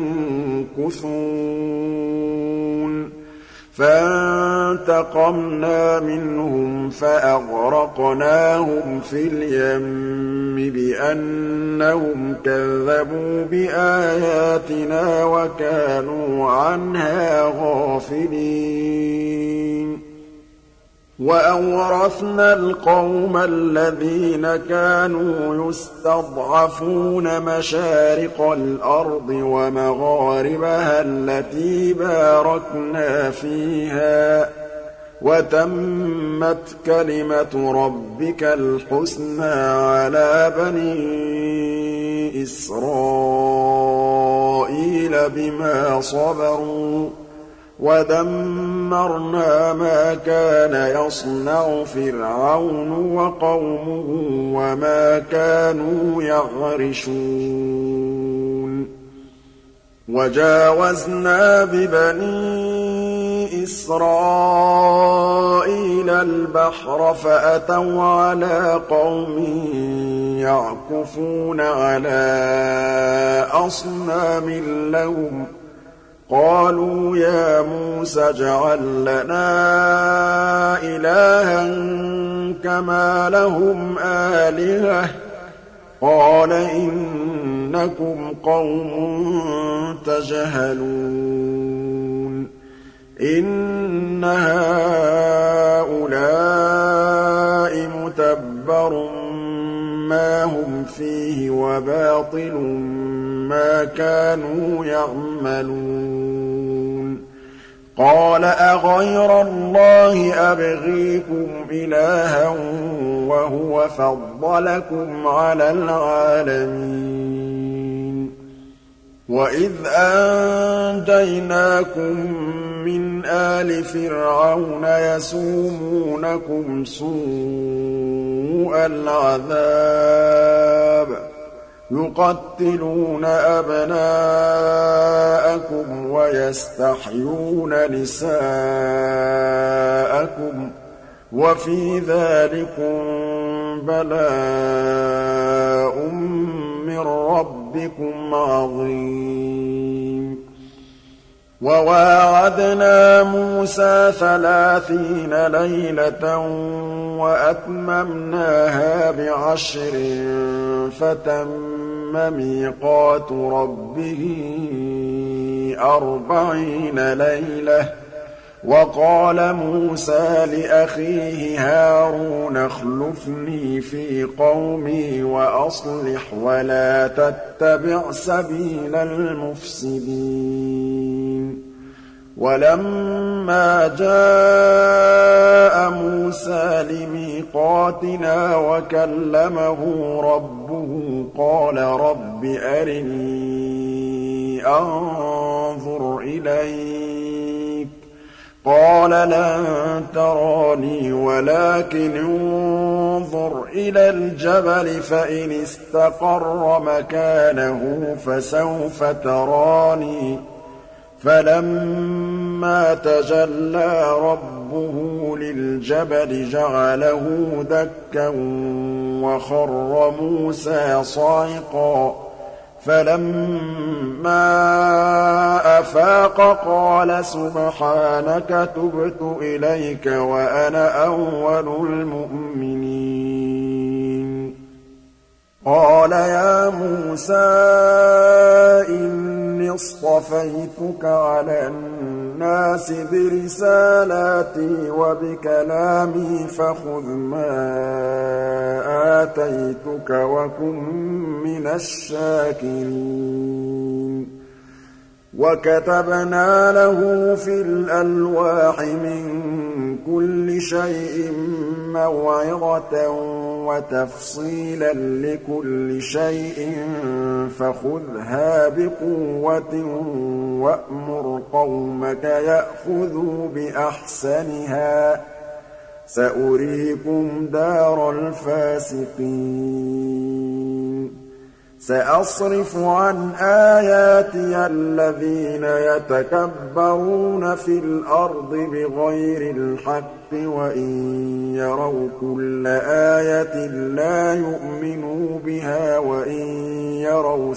[SPEAKER 1] يَنكُثُونَ فَانتَقَمْنَا مِنْهُمْ فَأَغْرَقْنَاهُمْ فِي الْيَمِّ بِأَنَّهُمْ كَذَّبُوا بِآيَاتِنَا وَكَانُوا عَنْهَا غَافِلِينَ وَأَوْرَثْنَا الْقَوْمَ الَّذِينَ كَانُوا يُسْتَضْعَفُونَ مَشَارِقَ الْأَرْضِ وَمَغَارِبَهَا الَّتِي بَارَكْنَا فِيهَا ۖ وَتَمَّتْ كَلِمَةُ رَبِّكَ الْحُسْنَىٰ عَلَىٰ بَنِي إِسْرَائِيلَ بِمَا صَبَرُوا ۖ وَدَمَّرْنَا مَا كَانَ يَصْنَعُ فِرْعَوْنُ وَقَوْمُهُ وَمَا كَانُوا يَعْرِشُونَ وَجَاوَزْنَا بِبَنِي إِسْرَائِيلَ الْبَحْرَ فَأَتَوْا عَلَىٰ قَوْمٍ يَعْكُفُونَ عَلَىٰ أَصْنَامٍ لَّهُمْ قَالُوا يَا مُوسَى اجْعَل لَّنَا إِلَٰهًا كَمَا لَهُمْ آلِهَةٌ ۚ قَالَ إِنَّكُمْ قَوْمٌ تَجْهَلُونَ إِنَّ هَٰؤُلَاءِ مُتَبَّرٌ مَّا هُمْ فِيهِ وَبَاطِلٌ مَّا كَانُوا يَعْمَلُونَ قَالَ أَغَيْرَ اللَّهِ أَبْغِيكُمْ إِلَٰهًا وَهُوَ فَضَّلَكُمْ عَلَى الْعَالَمِينَ وَإِذْ أَنجَيْنَاكُم مِّنْ آلِ فِرْعَوْنَ يَسُومُونَكُمْ سُوءَ الْعَذَابِ يُقَتِّلُونَ أَبْنَاءَكُمْ وَيَسْتَحْيُونَ نِسَاءَكُمْ ۚ وَفِي ذَٰلِكُم بَلَاءٌ مِّن رَّبِّكُمْ عَظِيمٌ وَوَاعَدْنَا مُوسَىٰ 30 لَيْلَةً وَأَتْمَمْنَاهَا ب10 فَتَمَّ مِيقَاتُ رَبِّهِ 40 لَيْلَةً ۚ وَقَالَ مُوسَىٰ لِأَخِيهِ هَارُونَ اخْلُفْنِي فِي قَوْمِي وَأَصْلِحْ وَلَا تَتَّبِعْ سَبِيلَ الْمُفْسِدِينَ وَلَمَّا جَاءَ مُوسَىٰ لِمِيقَاتِنَا وَكَلَّمَهُ رَبُّهُ قَالَ رَبِّ أَرِنِي أَنظُرْ إِلَيْكَ ۚ قَالَ لَن تَرَانِي وَلَٰكِنِ انظُرْ إِلَى الْجَبَلِ فَإِنِ اسْتَقَرَّ مَكَانَهُ فَسَوْفَ تَرَانِي ۚ فَلَمَّا تَجَلَّىٰ رَبُّهُ لِلْجَبَلِ جَعَلَهُ دَكًّا وَخَرَّ مُوسَىٰ صَعِقًا ۚ فَلَمَّا أَفَاقَ قَالَ سُبْحَانَكَ تُبْتُ إِلَيْكَ وَأَنَا أَوَّلُ الْمُؤْمِنِينَ قَالَ يَا مُوسَىٰ إِنِّي اصْطَفَيْتُكَ عَلَى النَّاسِ بِرِسَالَاتِي وَبِكَلَامِي فَخُذْ مَا آتَيْتُكَ وَكُن مِّنَ الشَّاكِرِينَ وَكَتَبْنَا لَهُ فِي الْأَلْوَاحِ مِن كُلِّ شَيْءٍ مَّوْعِظَةً وَتَفْصِيلًا لِّكُلِّ شَيْءٍ فَخُذْهَا بِقُوَّةٍ وَأْمُرْ قَوْمَكَ يَأْخُذُوا بِأَحْسَنِهَا ۚ سَأُرِيكُمْ دَارَ الْفَاسِقِينَ سَأَصْرِفُ عَنْ آيَاتِيَ الَّذِينَ يَتَكَبَّرُونَ فِي الْأَرْضِ بِغَيْرِ الْحَقِّ وَإِن يَرَوْا كُلَّ آيَةٍ لَّا يُؤْمِنُوا بِهَا وَإِن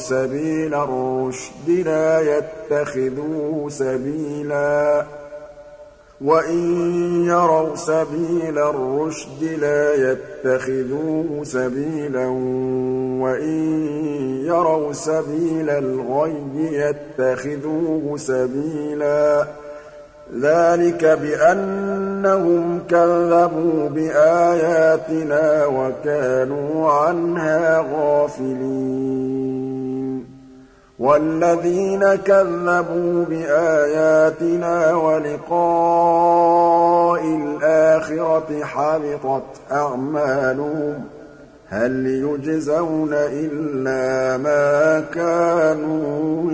[SPEAKER 1] يَرَوْا سَبِيلَ الرُّشْدِ لَا يَتَّخِذُوهُ سَبِيلًا وَإِن يَرَوْا سَبِيلَ الْغَيِّ يَتَّخِذُوهُ سَبِيلًا ۚ ذَٰلِكَ بِأَنَّهُمْ كَذَّبُوا بِآيَاتِنَا وَكَانُوا عَنْهَا غَافِلِينَ وَالَّذِينَ كَذَّبُوا بِآيَاتِنَا وَلِقَاءِ الْآخِرَةِ حَبِطَتْ أَعْمَالُهُمْ ۚ هَلْ يُجْزَوْنَ إِلَّا مَا كَانُوا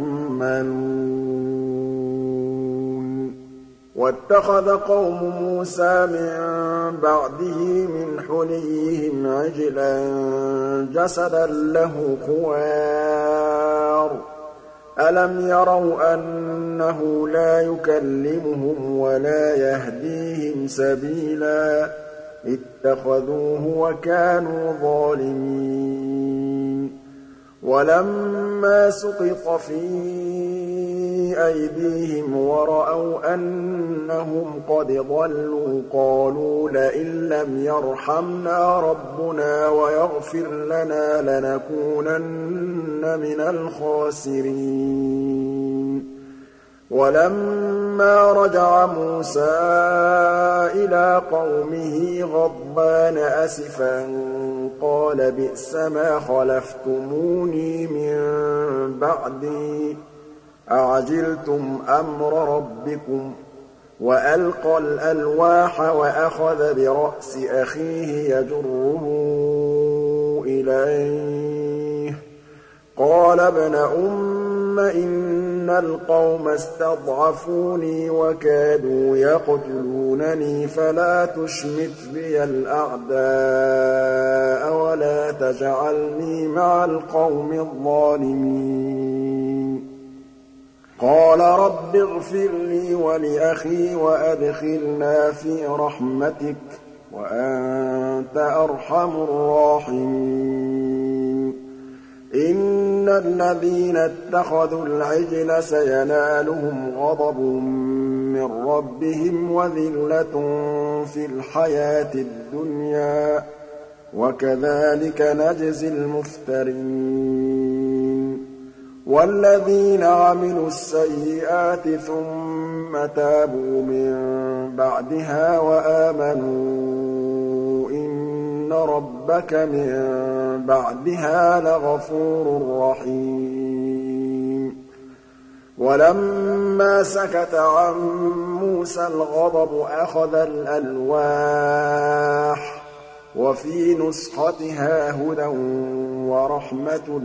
[SPEAKER 1] يَعْمَلُونَ وَاتَّخَذَ قَوْمُ مُوسَىٰ مِن بَعْدِهِ مِنْ حُلِيِّهِمْ عِجْلًا جَسَدًا لَّهُ خُوَارٌ ۚ أَلَمْ يَرَوْا أَنَّهُ لَا يُكَلِّمُهُمْ وَلَا يَهْدِيهِمْ سَبِيلًا ۘ اتَّخَذُوهُ وَكَانُوا ظَالِمِينَ وَلَمَّا سُقِطَ فِي أَيْدِيهِمْ وَرَأَوْا أَنَّهُمْ قَدْ ضَلُّوا قَالُوا لَئِن لَّمْ يَرْحَمْنَا رَبُّنَا وَيَغْفِرْ لَنَا لَنَكُونَنَّ مِنَ الْخَاسِرِينَ وَلَمَّا رَجَعَ مُوسَىٰ إِلَىٰ قَوْمِهِ غَضْبَانَ أَسِفًا قَالَ بِئْسَمَا خَلَفْتُمُونِي مِن بَعْدِي أَعَجِلْتُمْ أَمْرَ رَبِّكُمْ ۖ وَأَلْقَى الْأَلْوَاحَ وَأَخَذَ بِرَأْسِ أَخِيهِ يَجُرُّهُ إِلَيْهِ ۚ قَالَ ابْنَ أُمَّ إِنَّ الْقَوْمَ اسْتَضْعَفُونِي وَكَادُوا يَقْتُلُونَنِي فَلَا تُشْمِتْ بِيَ الْأَعْدَاءَ وَلَا تَجْعَلْنِي مَعَ الْقَوْمِ الظَّالِمِينَ قَالَ رَبِّ اغْفِرْ لِي وَلِأَخِي وَأَدْخِلْنَا فِي رَحْمَتِكَ ۖ وَأَنتَ أَرْحَمُ الرَّاحِمِينَ إِنَّ الَّذِينَ اتَّخَذُوا الْعِجْلَ سَيَنَالُهُمْ غَضَبٌ مِّن رَّبِّهِمْ وَذِلَّةٌ فِي الْحَيَاةِ الدُّنْيَا ۚ وَكَذَٰلِكَ نَجْزِي الْمُفْتَرِينَ وَالَّذِينَ عَمِلُوا السَّيِّئَاتِ ثُمَّ تَابُوا مِن بَعْدِهَا وَآمَنُوا إِنَّ رَبَّكَ مِن بَعْدِهَا لَغَفُورٌ رَّحِيمٌ وَلَمَّا سَكَتَ عَن مُّوسَى الْغَضَبُ أَخَذَ الْأَلْوَاحَ ۖ وَفِي نُسْخَتِهَا هُدًى وَرَحْمَةٌ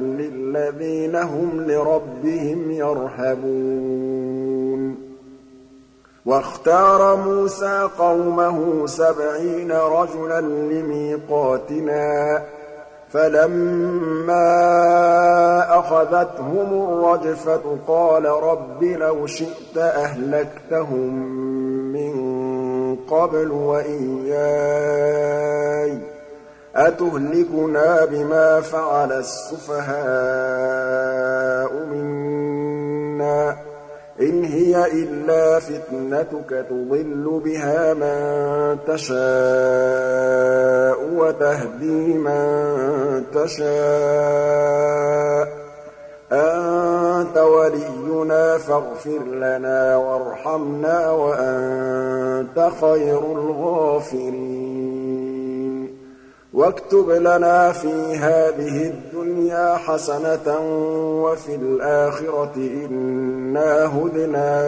[SPEAKER 1] لِّلَّذِينَ هُمْ لِرَبِّهِمْ يَرْهَبُونَ وَاخْتَارَ مُوسَىٰ قَوْمَهُ 70 رَجُلًا لِّمِيقَاتِنَا فَلَمَّا أَخَذَتْهُمُ الرَّجْفَةُ قَالَ رَبِّ لَوْ شِئْتَ أَهْلَكْتَهُم مِّن قَبْلُ وَإِيَّايَ أَتُهْلِكُنَا بِمَا فَعَلَ السُّفَهَاءُ مِنَّا ۖ إِنْ هِيَ إِلَّا فِتْنَتُكَ تُضِلُّ بِهَا مَن تَشَاءُ وَتَهْدِي مَن تَشَاءُ ۖ أَنتَ وَلِيُّنَا فَاغْفِرْ لَنَا وَارْحَمْنَا وَأَنتَ خَيْرُ الْغَافِرِينَ وَاكْتُبْ لَنَا فِي هَٰذِهِ الدُّنْيَا حَسَنَةً وَفِي الْآخِرَةِ إِنَّا هُدْنَا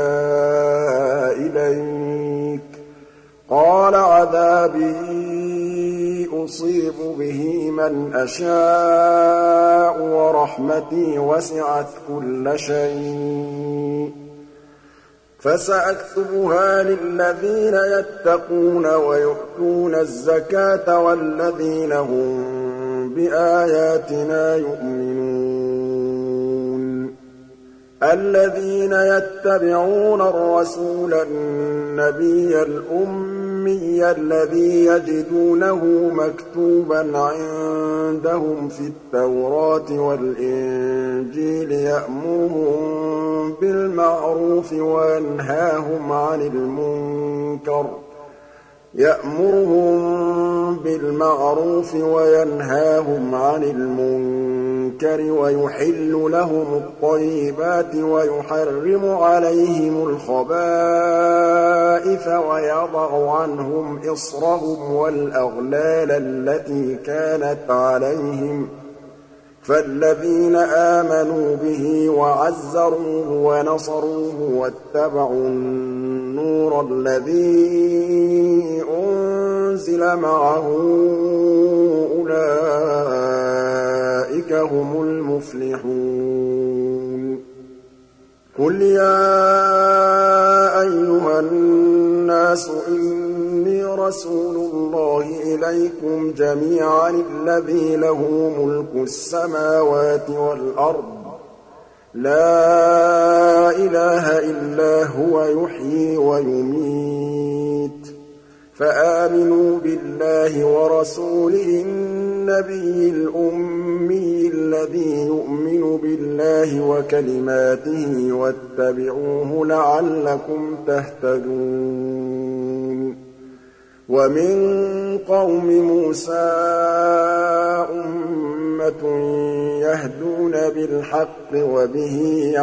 [SPEAKER 1] إِلَيْكَ ۚ قَالَ عَذَابِي أُصِيبُ بِهِ مَنْ أَشَاءُ وَرَحْمَتِي وَسِعَتْ كُلَّ شَيْءٍ ۚ فَسَأَكْتُبُهَا لِلَّذِينَ يَتَّقُونَ وَيُؤْتُونَ الزَّكَاةَ وَالَّذِينَ هُم بِآيَاتِنَا يُؤْمِنُونَ الَّذِينَ يَتَّبِعُونَ الرَّسُولَ النَّبِيَّ الْأُمِّيَّ الَّذِي يَجِدُونَهُ مَكْتُوبًا عِندَهُمْ فِي التَّوْرَاةِ وَالْإِنجِيلِ يَأْمُرُهُم بِالْمَعْرُوفِ وَيَنْهَاهُمْ عَنِ الْمُنكَرِ وَيُحِلُّ لَهُمُ الطَّيِّبَاتِ وَيُحَرِّمُ عَلَيْهِمُ الْخَبَائِثَ وَيَضَعُ عَنْهُمْ إِصْرَهُمْ وَالْأَغْلَالَ الَّتِي كَانَتْ عَلَيْهِمْ ۚ فَالَّذِينَ آمَنُوا بِهِ وَعَزَّرُوهُ وَنَصَرُوهُ وَاتَّبَعُوا النُّورَ الَّذِي أُنزِلَ مَعَهُ أُولَٰئِكَ هُمُ الْمُفْلِحُونَ قُلْ يَا أَيُّهَا النَّاسُ إِنِّي رَسُولُ اللَّهِ إِلَيْكُمْ جَمِيعًا الَّذِي لَهُ مُلْكُ السَّمَاوَاتِ وَالْأَرْضِ ۖ لَا إِلَٰهَ إِلَّا هُوَ يُحْيِي وَيُمِيتُ ۖ فَآمِنُوا بِاللَّهِ وَرَسُولِهِ النَّبِيِّ الْأُمِّيِّ الَّذِي يُؤْمِنُ بِاللَّهِ وَكَلِمَاتِهِ وَاتَّبِعُوهُ لَعَلَّكُمْ تَهْتَدُونَ وَمِن قَوْمِ مُوسَىٰ أُمَّةٌ يَهْدُونَ بِالْحَقِّ وَبِهِ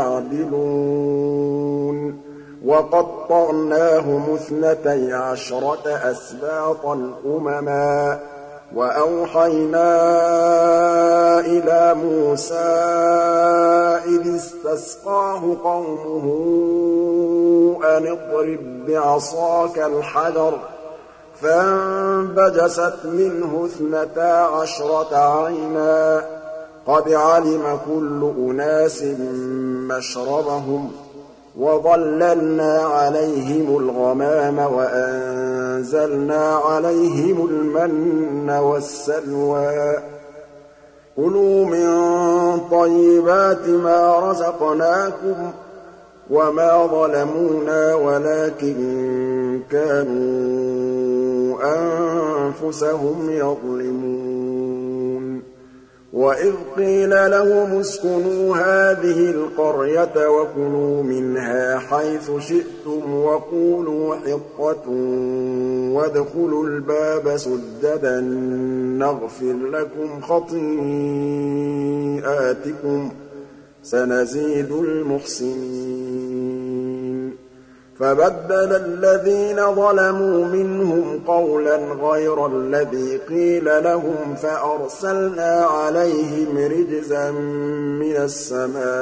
[SPEAKER 1] يَعْدِلُونَ وَقَطَّعْنَاهُمُ 12 أَسْبَاطًا أُمَمًا ۚ وَأَوْحَيْنَا إِلَىٰ مُوسَىٰ إِذِ اسْتَسْقَاهُ قَوْمُهُ أَنِ اضْرِب بِّعَصَاكَ الْحَجَرَ ۖ فَانبَجَسَتْ مِنْهُ 12 عَيْنًا ۖ قَدْ عَلِمَ كُلُّ أُنَاسٍ مَّشْرَبَهُمْ ۖ وَظَلَّلْنَا عَلَيْهِمُ الْغَمَامَ وَأَنزَلْنَا عَلَيْهِمُ الْمَنَّ وَالسَّلْوَىٰ ۖ كُلُوا مِن طَيِّبَاتِ مَا رَزَقْنَاكُمْ ۚ وَمَا ظَلَمُونَا وَلَٰكِن كَانُوا أَنفُسَهُمْ يَظْلِمُونَ وَإِذْ قِيلَ لَهُمُ اسْكُنُوا هَٰذِهِ الْقَرْيَةَ وَكُلُوا مِنْهَا حَيْثُ شِئْتُمْ وَقُولُوا حِطَّةٌ وَادْخُلُوا الْبَابَ سُجَّدًا نَّغْفِرْ لَكُمْ خَطِيئَاتِكُمْ ۚ سَنَزِيدُ الْمُحْسِنِينَ فَبَدَّلَ الَّذِينَ ظَلَمُوا مِنْهُمْ قَوْلًا غَيْرَ الَّذِي قِيلَ لَهُمْ فَأَرْسَلْنَا عَلَيْهِمْ رِجْزًا مِّنَ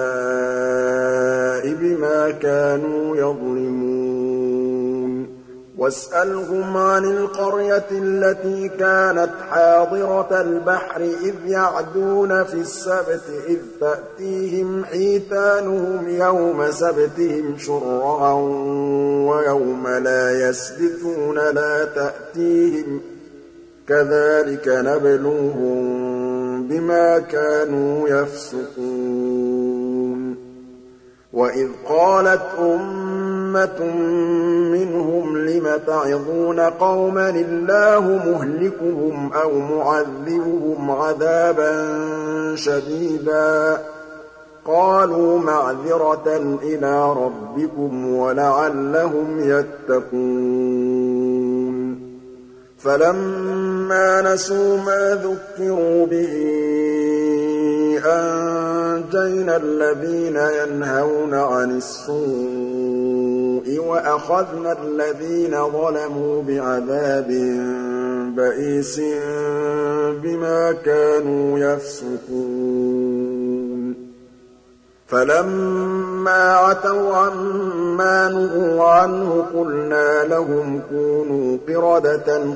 [SPEAKER 1] السَّمَاءِ بِمَا كَانُوا يَظْلِمُونَ واسألهم عن القرية التي كانت حاضرة البحر إذ يعدون في السبت إذ تأتيهم حيتانهم يوم سبتهم شرعا ويوم لا يسبتون لا تأتيهم كذلك نبلوهم بما كانوا يفسقون وإذ قالت أمة منهم لم تعظون قوما الله مهلكهم أو معذبهم عذابا شديدا قالوا معذرة إلى ربكم ولعلهم يتقون فلما نسوا ما ذكروا به أنجينا الذين ينهون عن السوء وأخذنا الذين ظلموا بعذاب بئيس بما كانوا يفسقون فلما عتوا عما نهوا عنه قلنا لهم كونوا قردة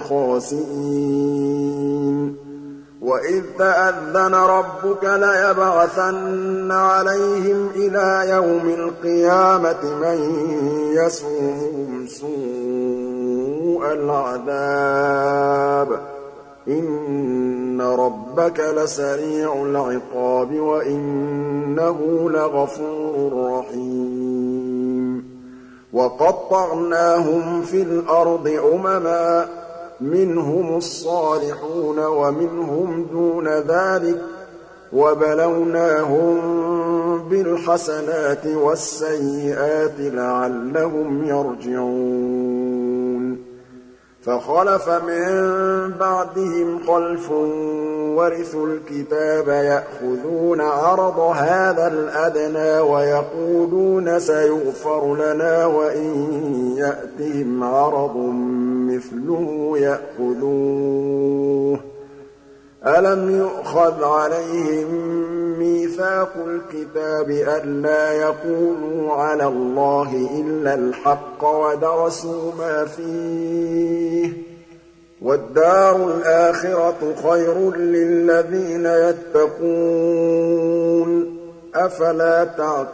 [SPEAKER 1] خاسئين وإذ تأذن ربك ليبعثن عليهم إلى يوم القيامة من يسومهم سوء العذاب إن ربك لسريع العقاب وإنه لغفور رحيم وقطعناهم في الأرض أمما منهم الصالحون ومنهم دون ذلك وبلوناهم بالحسنات والسيئات لعلهم يرجعون فخلف من بعدهم خلف ورثوا الكتاب يأخذون عرض هذا الأدنى ويقولون سيغفر لنا وإن يأتهم عرض مثله يأخذوه ألم يؤخذ عليهم ميثاق الكتاب ألا يقولوا على الله إلا الحق ودرسوا ما فيه والدار الآخرة خير للذين يتقون أفلا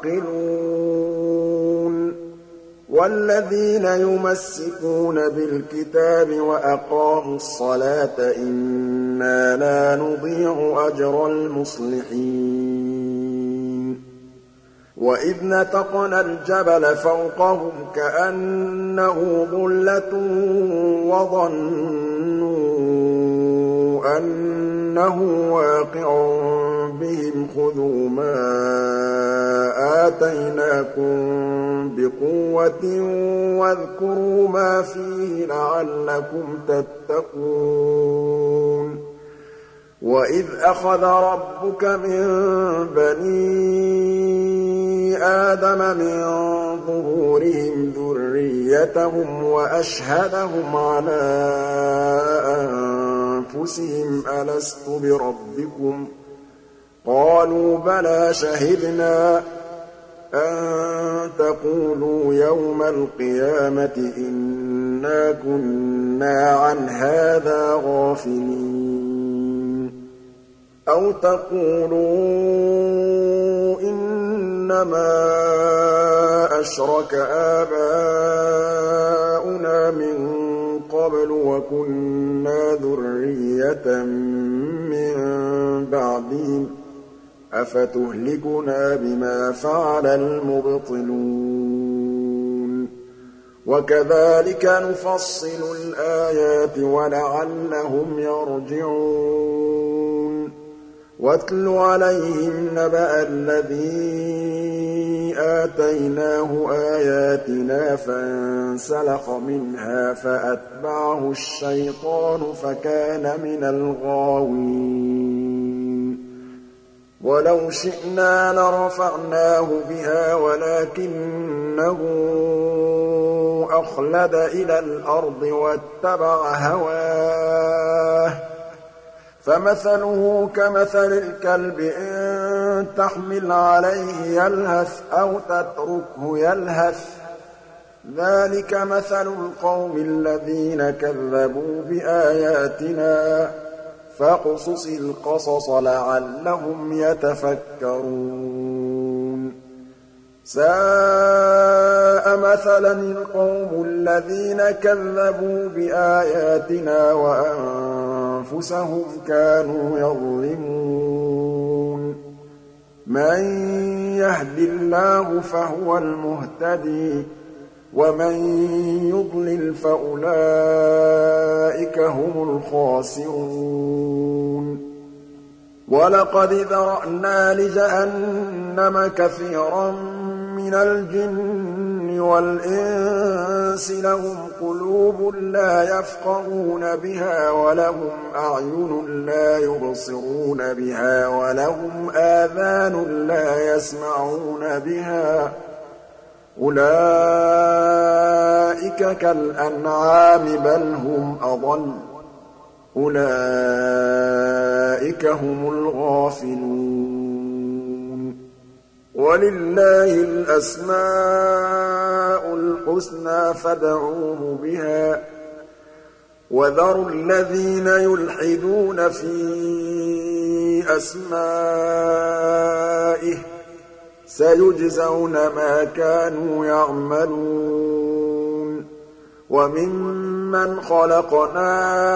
[SPEAKER 1] تعقلون والذين يمسكون بالكتاب وأقاموا الصلاة إنا لا نضيع أجر المصلحين وإذ نتقنا الجبل فوقهم كأنه ظلة وظنوا أنه واقع بهم خذوا ما آتيناكم بقوة واذكروا ما فيه لعلكم تتقون وإذ أخذ ربك من بني آدم من ظهورهم ذريتهم وأشهدهم على أنفسهم ألست بربكم قالوا بلى شهدنا أن تقولوا يوم القيامة إنا كنا عن هذا غافلين أو تقولوا إنما أشرك آباؤنا من قبل وكنا ذرية من بعدهم أفتهلكنا بما فعل المبطلون وكذلك نفصل الآيات ولعلهم يرجعون واتل عليهم نبأ الذي آتيناه آياتنا فانسلخ منها فأتبعه الشيطان فكان من الغاوين ولو شئنا لرفعناه بها ولكنه أخلد إلى الأرض واتبع هواه فمثله كمثل الكلب إن تحمل عليه يلهث أو تتركه يلهث ذَٰلِكَ مَثَلُ الْقَوْمِ الَّذِينَ كَذَّبُوا بِآيَاتِنَا ۖ فَاقْصُصِ الْقَصَصَ لَعَلَّهُمْ يَتَفَكَّرُونَ سَاءَ مَثَلًا الْقَوْمُ الَّذِينَ كَذَّبُوا بِآيَاتِنَا وَأَنفُسَهُمْ كَانُوا يَظْلِمُونَ مَن يَهْدِ اللَّهُ فَهُوَ الْمُهْتَدِي ۖ وَمَن يُضْلِلْ فَأُولَٰئِكَ هُمُ الْخَاسِرُونَ وَلَقَدْ ذَرَأْنَا لِجَهَنَّمَ كَثِيرًا مِّنَ الْجِنِّ وَالْإِنسِ لَهُمْ قُلُوبٌ لَّا يَفْقَهُونَ بِهَا وَلَهُمْ أَعْيُنٌ لَّا يُبْصِرُونَ بِهَا وَلَهُمْ آذَانٌ لَّا يَسْمَعُونَ بِهَا ۚ أُولَٰئِكَ كَالْأَنْعَامِ بَلْ هُمْ أَضَلُّ ۚ أُولَٰئِكَ هُمُ الْغَافِلُونَ وَلِلَّهِ الْأَسْمَاءُ الْحُسْنَىٰ فَادْعُوهُ بِهَا ۖ وَذَرُوا الَّذِينَ يُلْحِدُونَ فِي أَسْمَائِهِ ۚ سَيُجْزَوْنَ مَا كَانُوا يَعْمَلُونَ وَمِمَّنْ خَلَقْنَا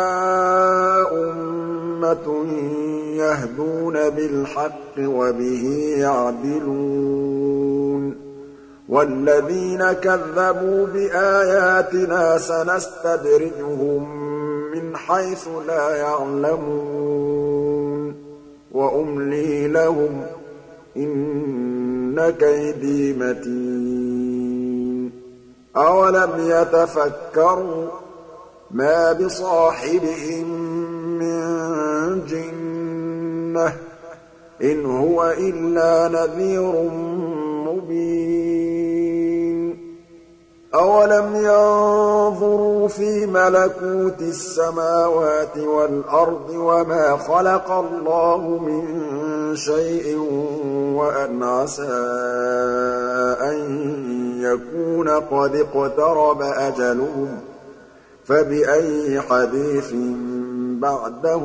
[SPEAKER 1] أُمَّةٌ يَهْدُونَ بِالْحَقِّ وَبِهِ يَعْدِلُونَ وَالَّذِينَ كَذَّبُوا بِآيَاتِنَا سَنَسْتَدْرِجُهُم مِّنْ حَيْثُ لَا يَعْلَمُونَ وَأُمْلِي لَهُمْ ۚ إِنَّ كَيْدِي مَتِينٌ أَوَلَمْ يَتَفَكَّرُوا مَا بِصَاحِبِهِم مِّن جِنَّةٍ ۚ إِنْ هُوَ إِلَّا نَذِيرٌ مُّبِينٌ أَوَلَمْ يَنظُرُوا فِي مَلَكُوتِ السَّمَاوَاتِ وَالْأَرْضِ وَمَا خَلَقَ اللَّهُ مِن شَيْءٍ وَأَنْ عَسَىٰ أَن يَكُونَ قَدِ اقْتَرَبَ أَجَلُهُمْ ۖ فَبِأَيِّ حَدِيثٍ بَعْدَهُ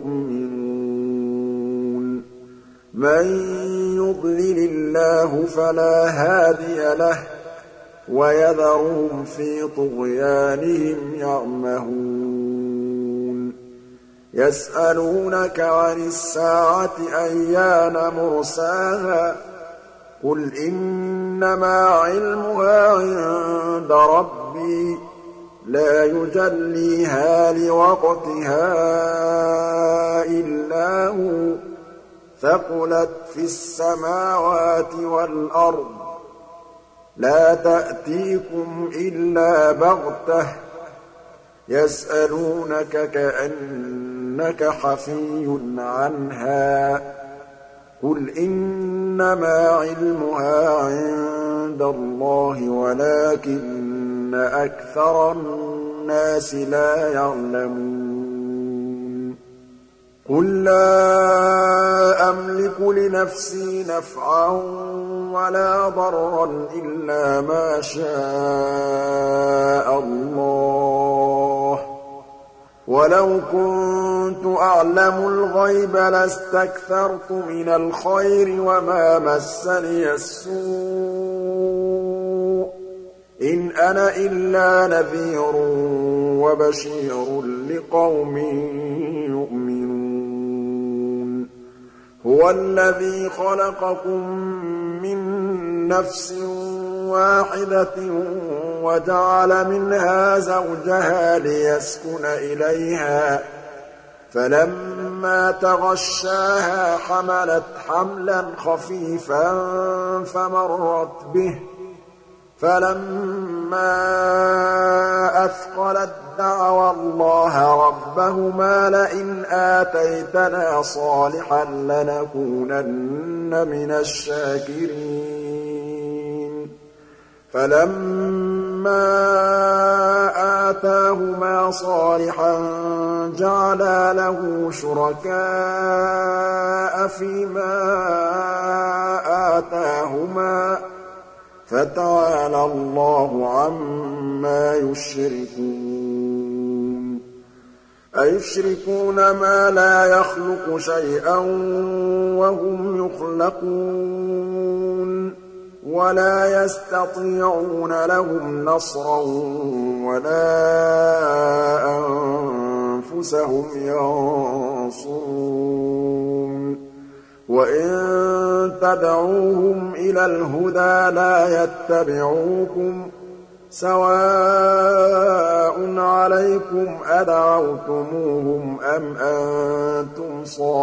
[SPEAKER 1] يُؤْمِنُونَ مَن يُضْلِلِ اللَّهُ فَلَا هَادِيَ لَهُ ۚ وَيَذَرُهُمْ فِي طُغْيَانِهِمْ يَعْمَهُونَ يَسْأَلُونَكَ عَنِ السَّاعَةِ أَيَّانَ مُرْسَاهَا ۖ قُلْ إِنَّمَا عِلْمُهَا عِندَ رَبِّي ۖ لَا يُجَلِّيهَا لِوَقْتِهَا إِلَّا هُوَ ۚ ثَقُلَتْ فِي السَّمَاوَاتِ وَالْأَرْضِ ۚ لَا تَأْتِيكُمْ إِلَّا بَغْتَةً ۗ يَسْأَلُونَكَ كَأَنَّكَ حَفِيٌّ عَنْهَا ۖ قُلْ إِنَّمَا عِلْمُهَا عِندَ اللَّهِ وَلَٰكِنَّ أَكْثَرَ النَّاسِ لَا يَعْلَمُونَ قُل لَّا أَمْلِكُ لِنَفْسِي نَفْعًا وَلَا ضَرًّا إِلَّا مَا شَاءَ اللَّهُ ۗ وَلَوْ كُنتُ أَعْلَمُ الْغَيْبَ لَاسْتَكْثَرْتُ مِنَ الْخَيْرِ وَمَا مَسَّنِيَ السُّوءُ ۚ إِنْ أَنَا إِلَّا نَذِيرٌ وَبَشِيرٌ لِّقَوْمٍ يُؤْمِنُونَ هُوَ الَّذِي خَلَقَكُم مِّن نَّفْسٍ وَاحِدَةٍ وَجَعَلَ مِنْهَا زَوْجَهَا لِيَسْكُنَ إِلَيْهَا ۖ فَلَمَّا تَغَشَّاهَا حَمَلَتْ حَمْلًا خَفِيفًا فَمَرَّتْ بِهِ ۖ فَلَمَّا أَثْقَلَت دَّعَوَا اللَّهَ رَبَّهُمَا لَئِنْ آتَيْتَنَا صَالِحًا لَّنَكُونَنَّ مِنَ الشَّاكِرِينَ فَلَمَّا آتَاهُمَا صَالِحًا جَعَلَا لَهُ شُرَكَاءَ فِيمَا آتَاهُمَا ۚ فَتَعَالَى اللَّهُ عَمَّا يُشْرِكُونَ أَيُشْرِكُونَ مَا لَا يَخْلُقُ شَيْئًا وَهُمْ يُخْلَقُونَ وَلَا يَسْتَطِيعُونَ لَهُمْ نَصْرًا وَلَا أَنفُسَهُمْ يَنصُرُونَ وَإِن تَدْعُوهُمْ إِلَى الْهُدَىٰ لَا يَتَّبِعُوكُمْ ۚ سَوَاءٌ عَلَيْكُمْ أَدَعَوْتُمُوهُمْ أَمْ أَنتُمْ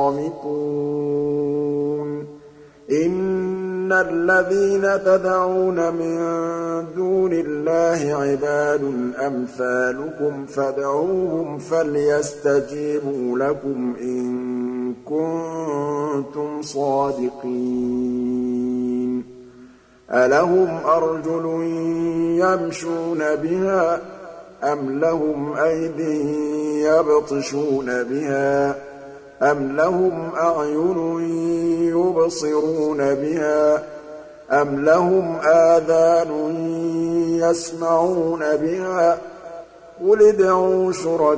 [SPEAKER 1] صَامِتُونَ إِنَّ الَّذِينَ تَدْعُونَ مِن دُونِ اللَّهِ عِبَادٌ أَمْثَالُكُمْ فَادْعُوهُمْ فَلْيَسْتَجِيبُوا لَكُمْ إِن كُنتُمْ صَادِقِينَ أَلَهُمْ أَرْجُلٌ يَمْشُونَ بِهَا أَمْ لَهُمْ أَيْدٍ يَبْطِشُونَ بِهَا أَمْ لَهُمْ أَعْيُنٌ يُبْصِرُونَ بِهَا أَمْ لَهُمْ آذَانٌ يَسْمَعُونَ بِهَا قُلِ ادْعُوا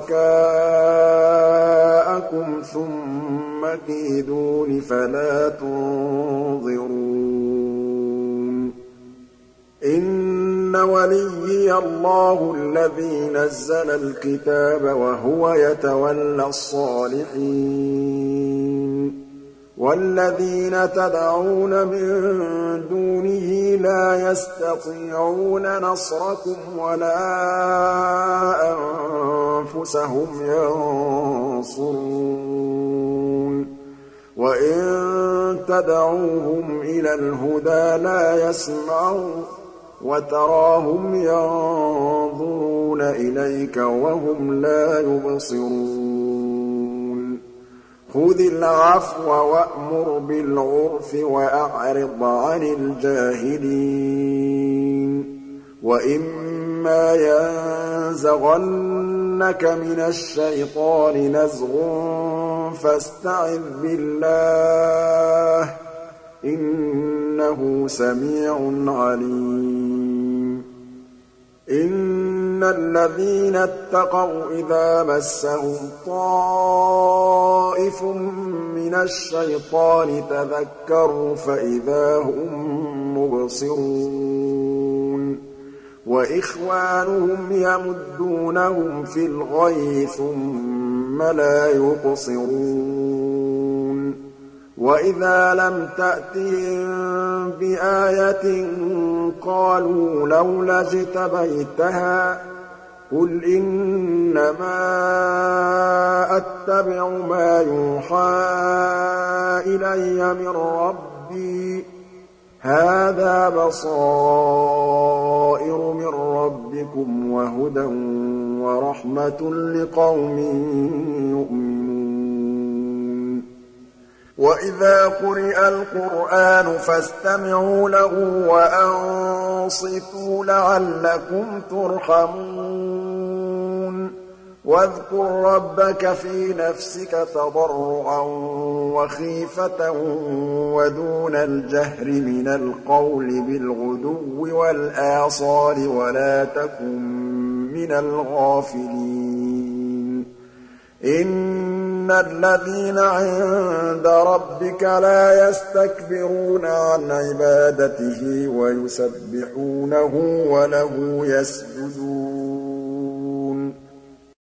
[SPEAKER 1] شُرَكَاءَكُمْ ثُمَّ كِيدُونِ فَلَا تُنظِرُونِ إِنَّ وَلِيِّيَ اللَّهُ الَّذِي نَزَّلَ الْكِتَابَ وَهُوَ يَتَوَلَّى الصَّالِحِينَ وَالَّذِينَ تَدْعُونَ مِن دُونِهِ لَا يَسْتَطِيعُونَ نَصْرَكُمْ وَلَا أَنفُسَهُمْ يَنصُرُونَ وَإِن تَدْعُوهُمْ إِلَى الْهُدَىٰ لَا يَسْمَعُوا وَتَرَاهُمْ يَنظُرُونَ إِلَيْكَ وَهُمْ لَا يُبْصِرُونَ خُذِ الْعَفْوَ وَأْمُرْ بِالْعُرْفِ وَأَعْرِضْ عَنِ الْجَاهِلِينَ وَإِمَّا يَنزَغَنَّكَ مِنَ الشَّيْطَانِ نَزْغٌ فَاسْتَعِذْ بِاللَّهِ ۖ إِنَّهُ سَمِيعٌ عَلِيمٌ إِنَّ الَّذِينَ اتَّقَوْا إِذَا مَسَّهُمْ طَائِفٌ مِّنَ الشَّيْطَانِ تَذَكَّرُوا فَإِذَا هُم مُّبْصِرُونَ وَإِخْوَانُهُمْ يَمُدُّونَهُمْ فِي الْغَيِّ ثُمَّ لَا يُقْصِرُونَ وَإِذَا لَمْ تَأْتِهِم بِآيَةٍ قَالُوا لَوْلَا اجْتَبَيْتَهَا ۚ قُلْ إِنَّمَا أَتَّبِعُ مَا يُوحَىٰ إِلَيَّ مِن رَّبِّي ۚ هَٰذَا بَصَائِرُ مِن رَّبِّكُمْ وَهُدًى وَرَحْمَةٌ لِّقَوْمٍ يُؤْمِنُونَ وَإِذَا قُرِئَ الْقُرْآنُ فَاسْتَمِعُوا لَهُ وَأَنصِتُوا لَعَلَّكُمْ تُرْحَمُونَ وَاذْكُر رَّبَّكَ فِي نَفْسِكَ تَضَرُّعًا وَخِيفَةً وَدُونَ الْجَهْرِ مِنَ الْقَوْلِ بِالْغُدُوِّ وَالْآصَالِ وَلَا تَكُن مِّنَ الْغَافِلِينَ إِنَّ الَّذِينَ عِندَ رَبِّكَ لَا يَسْتَكْبِرُونَ عَنْ عِبَادَتِهِ وَيُسَبِّحُونَهُ وَلَهُ يَسْجُدُونَ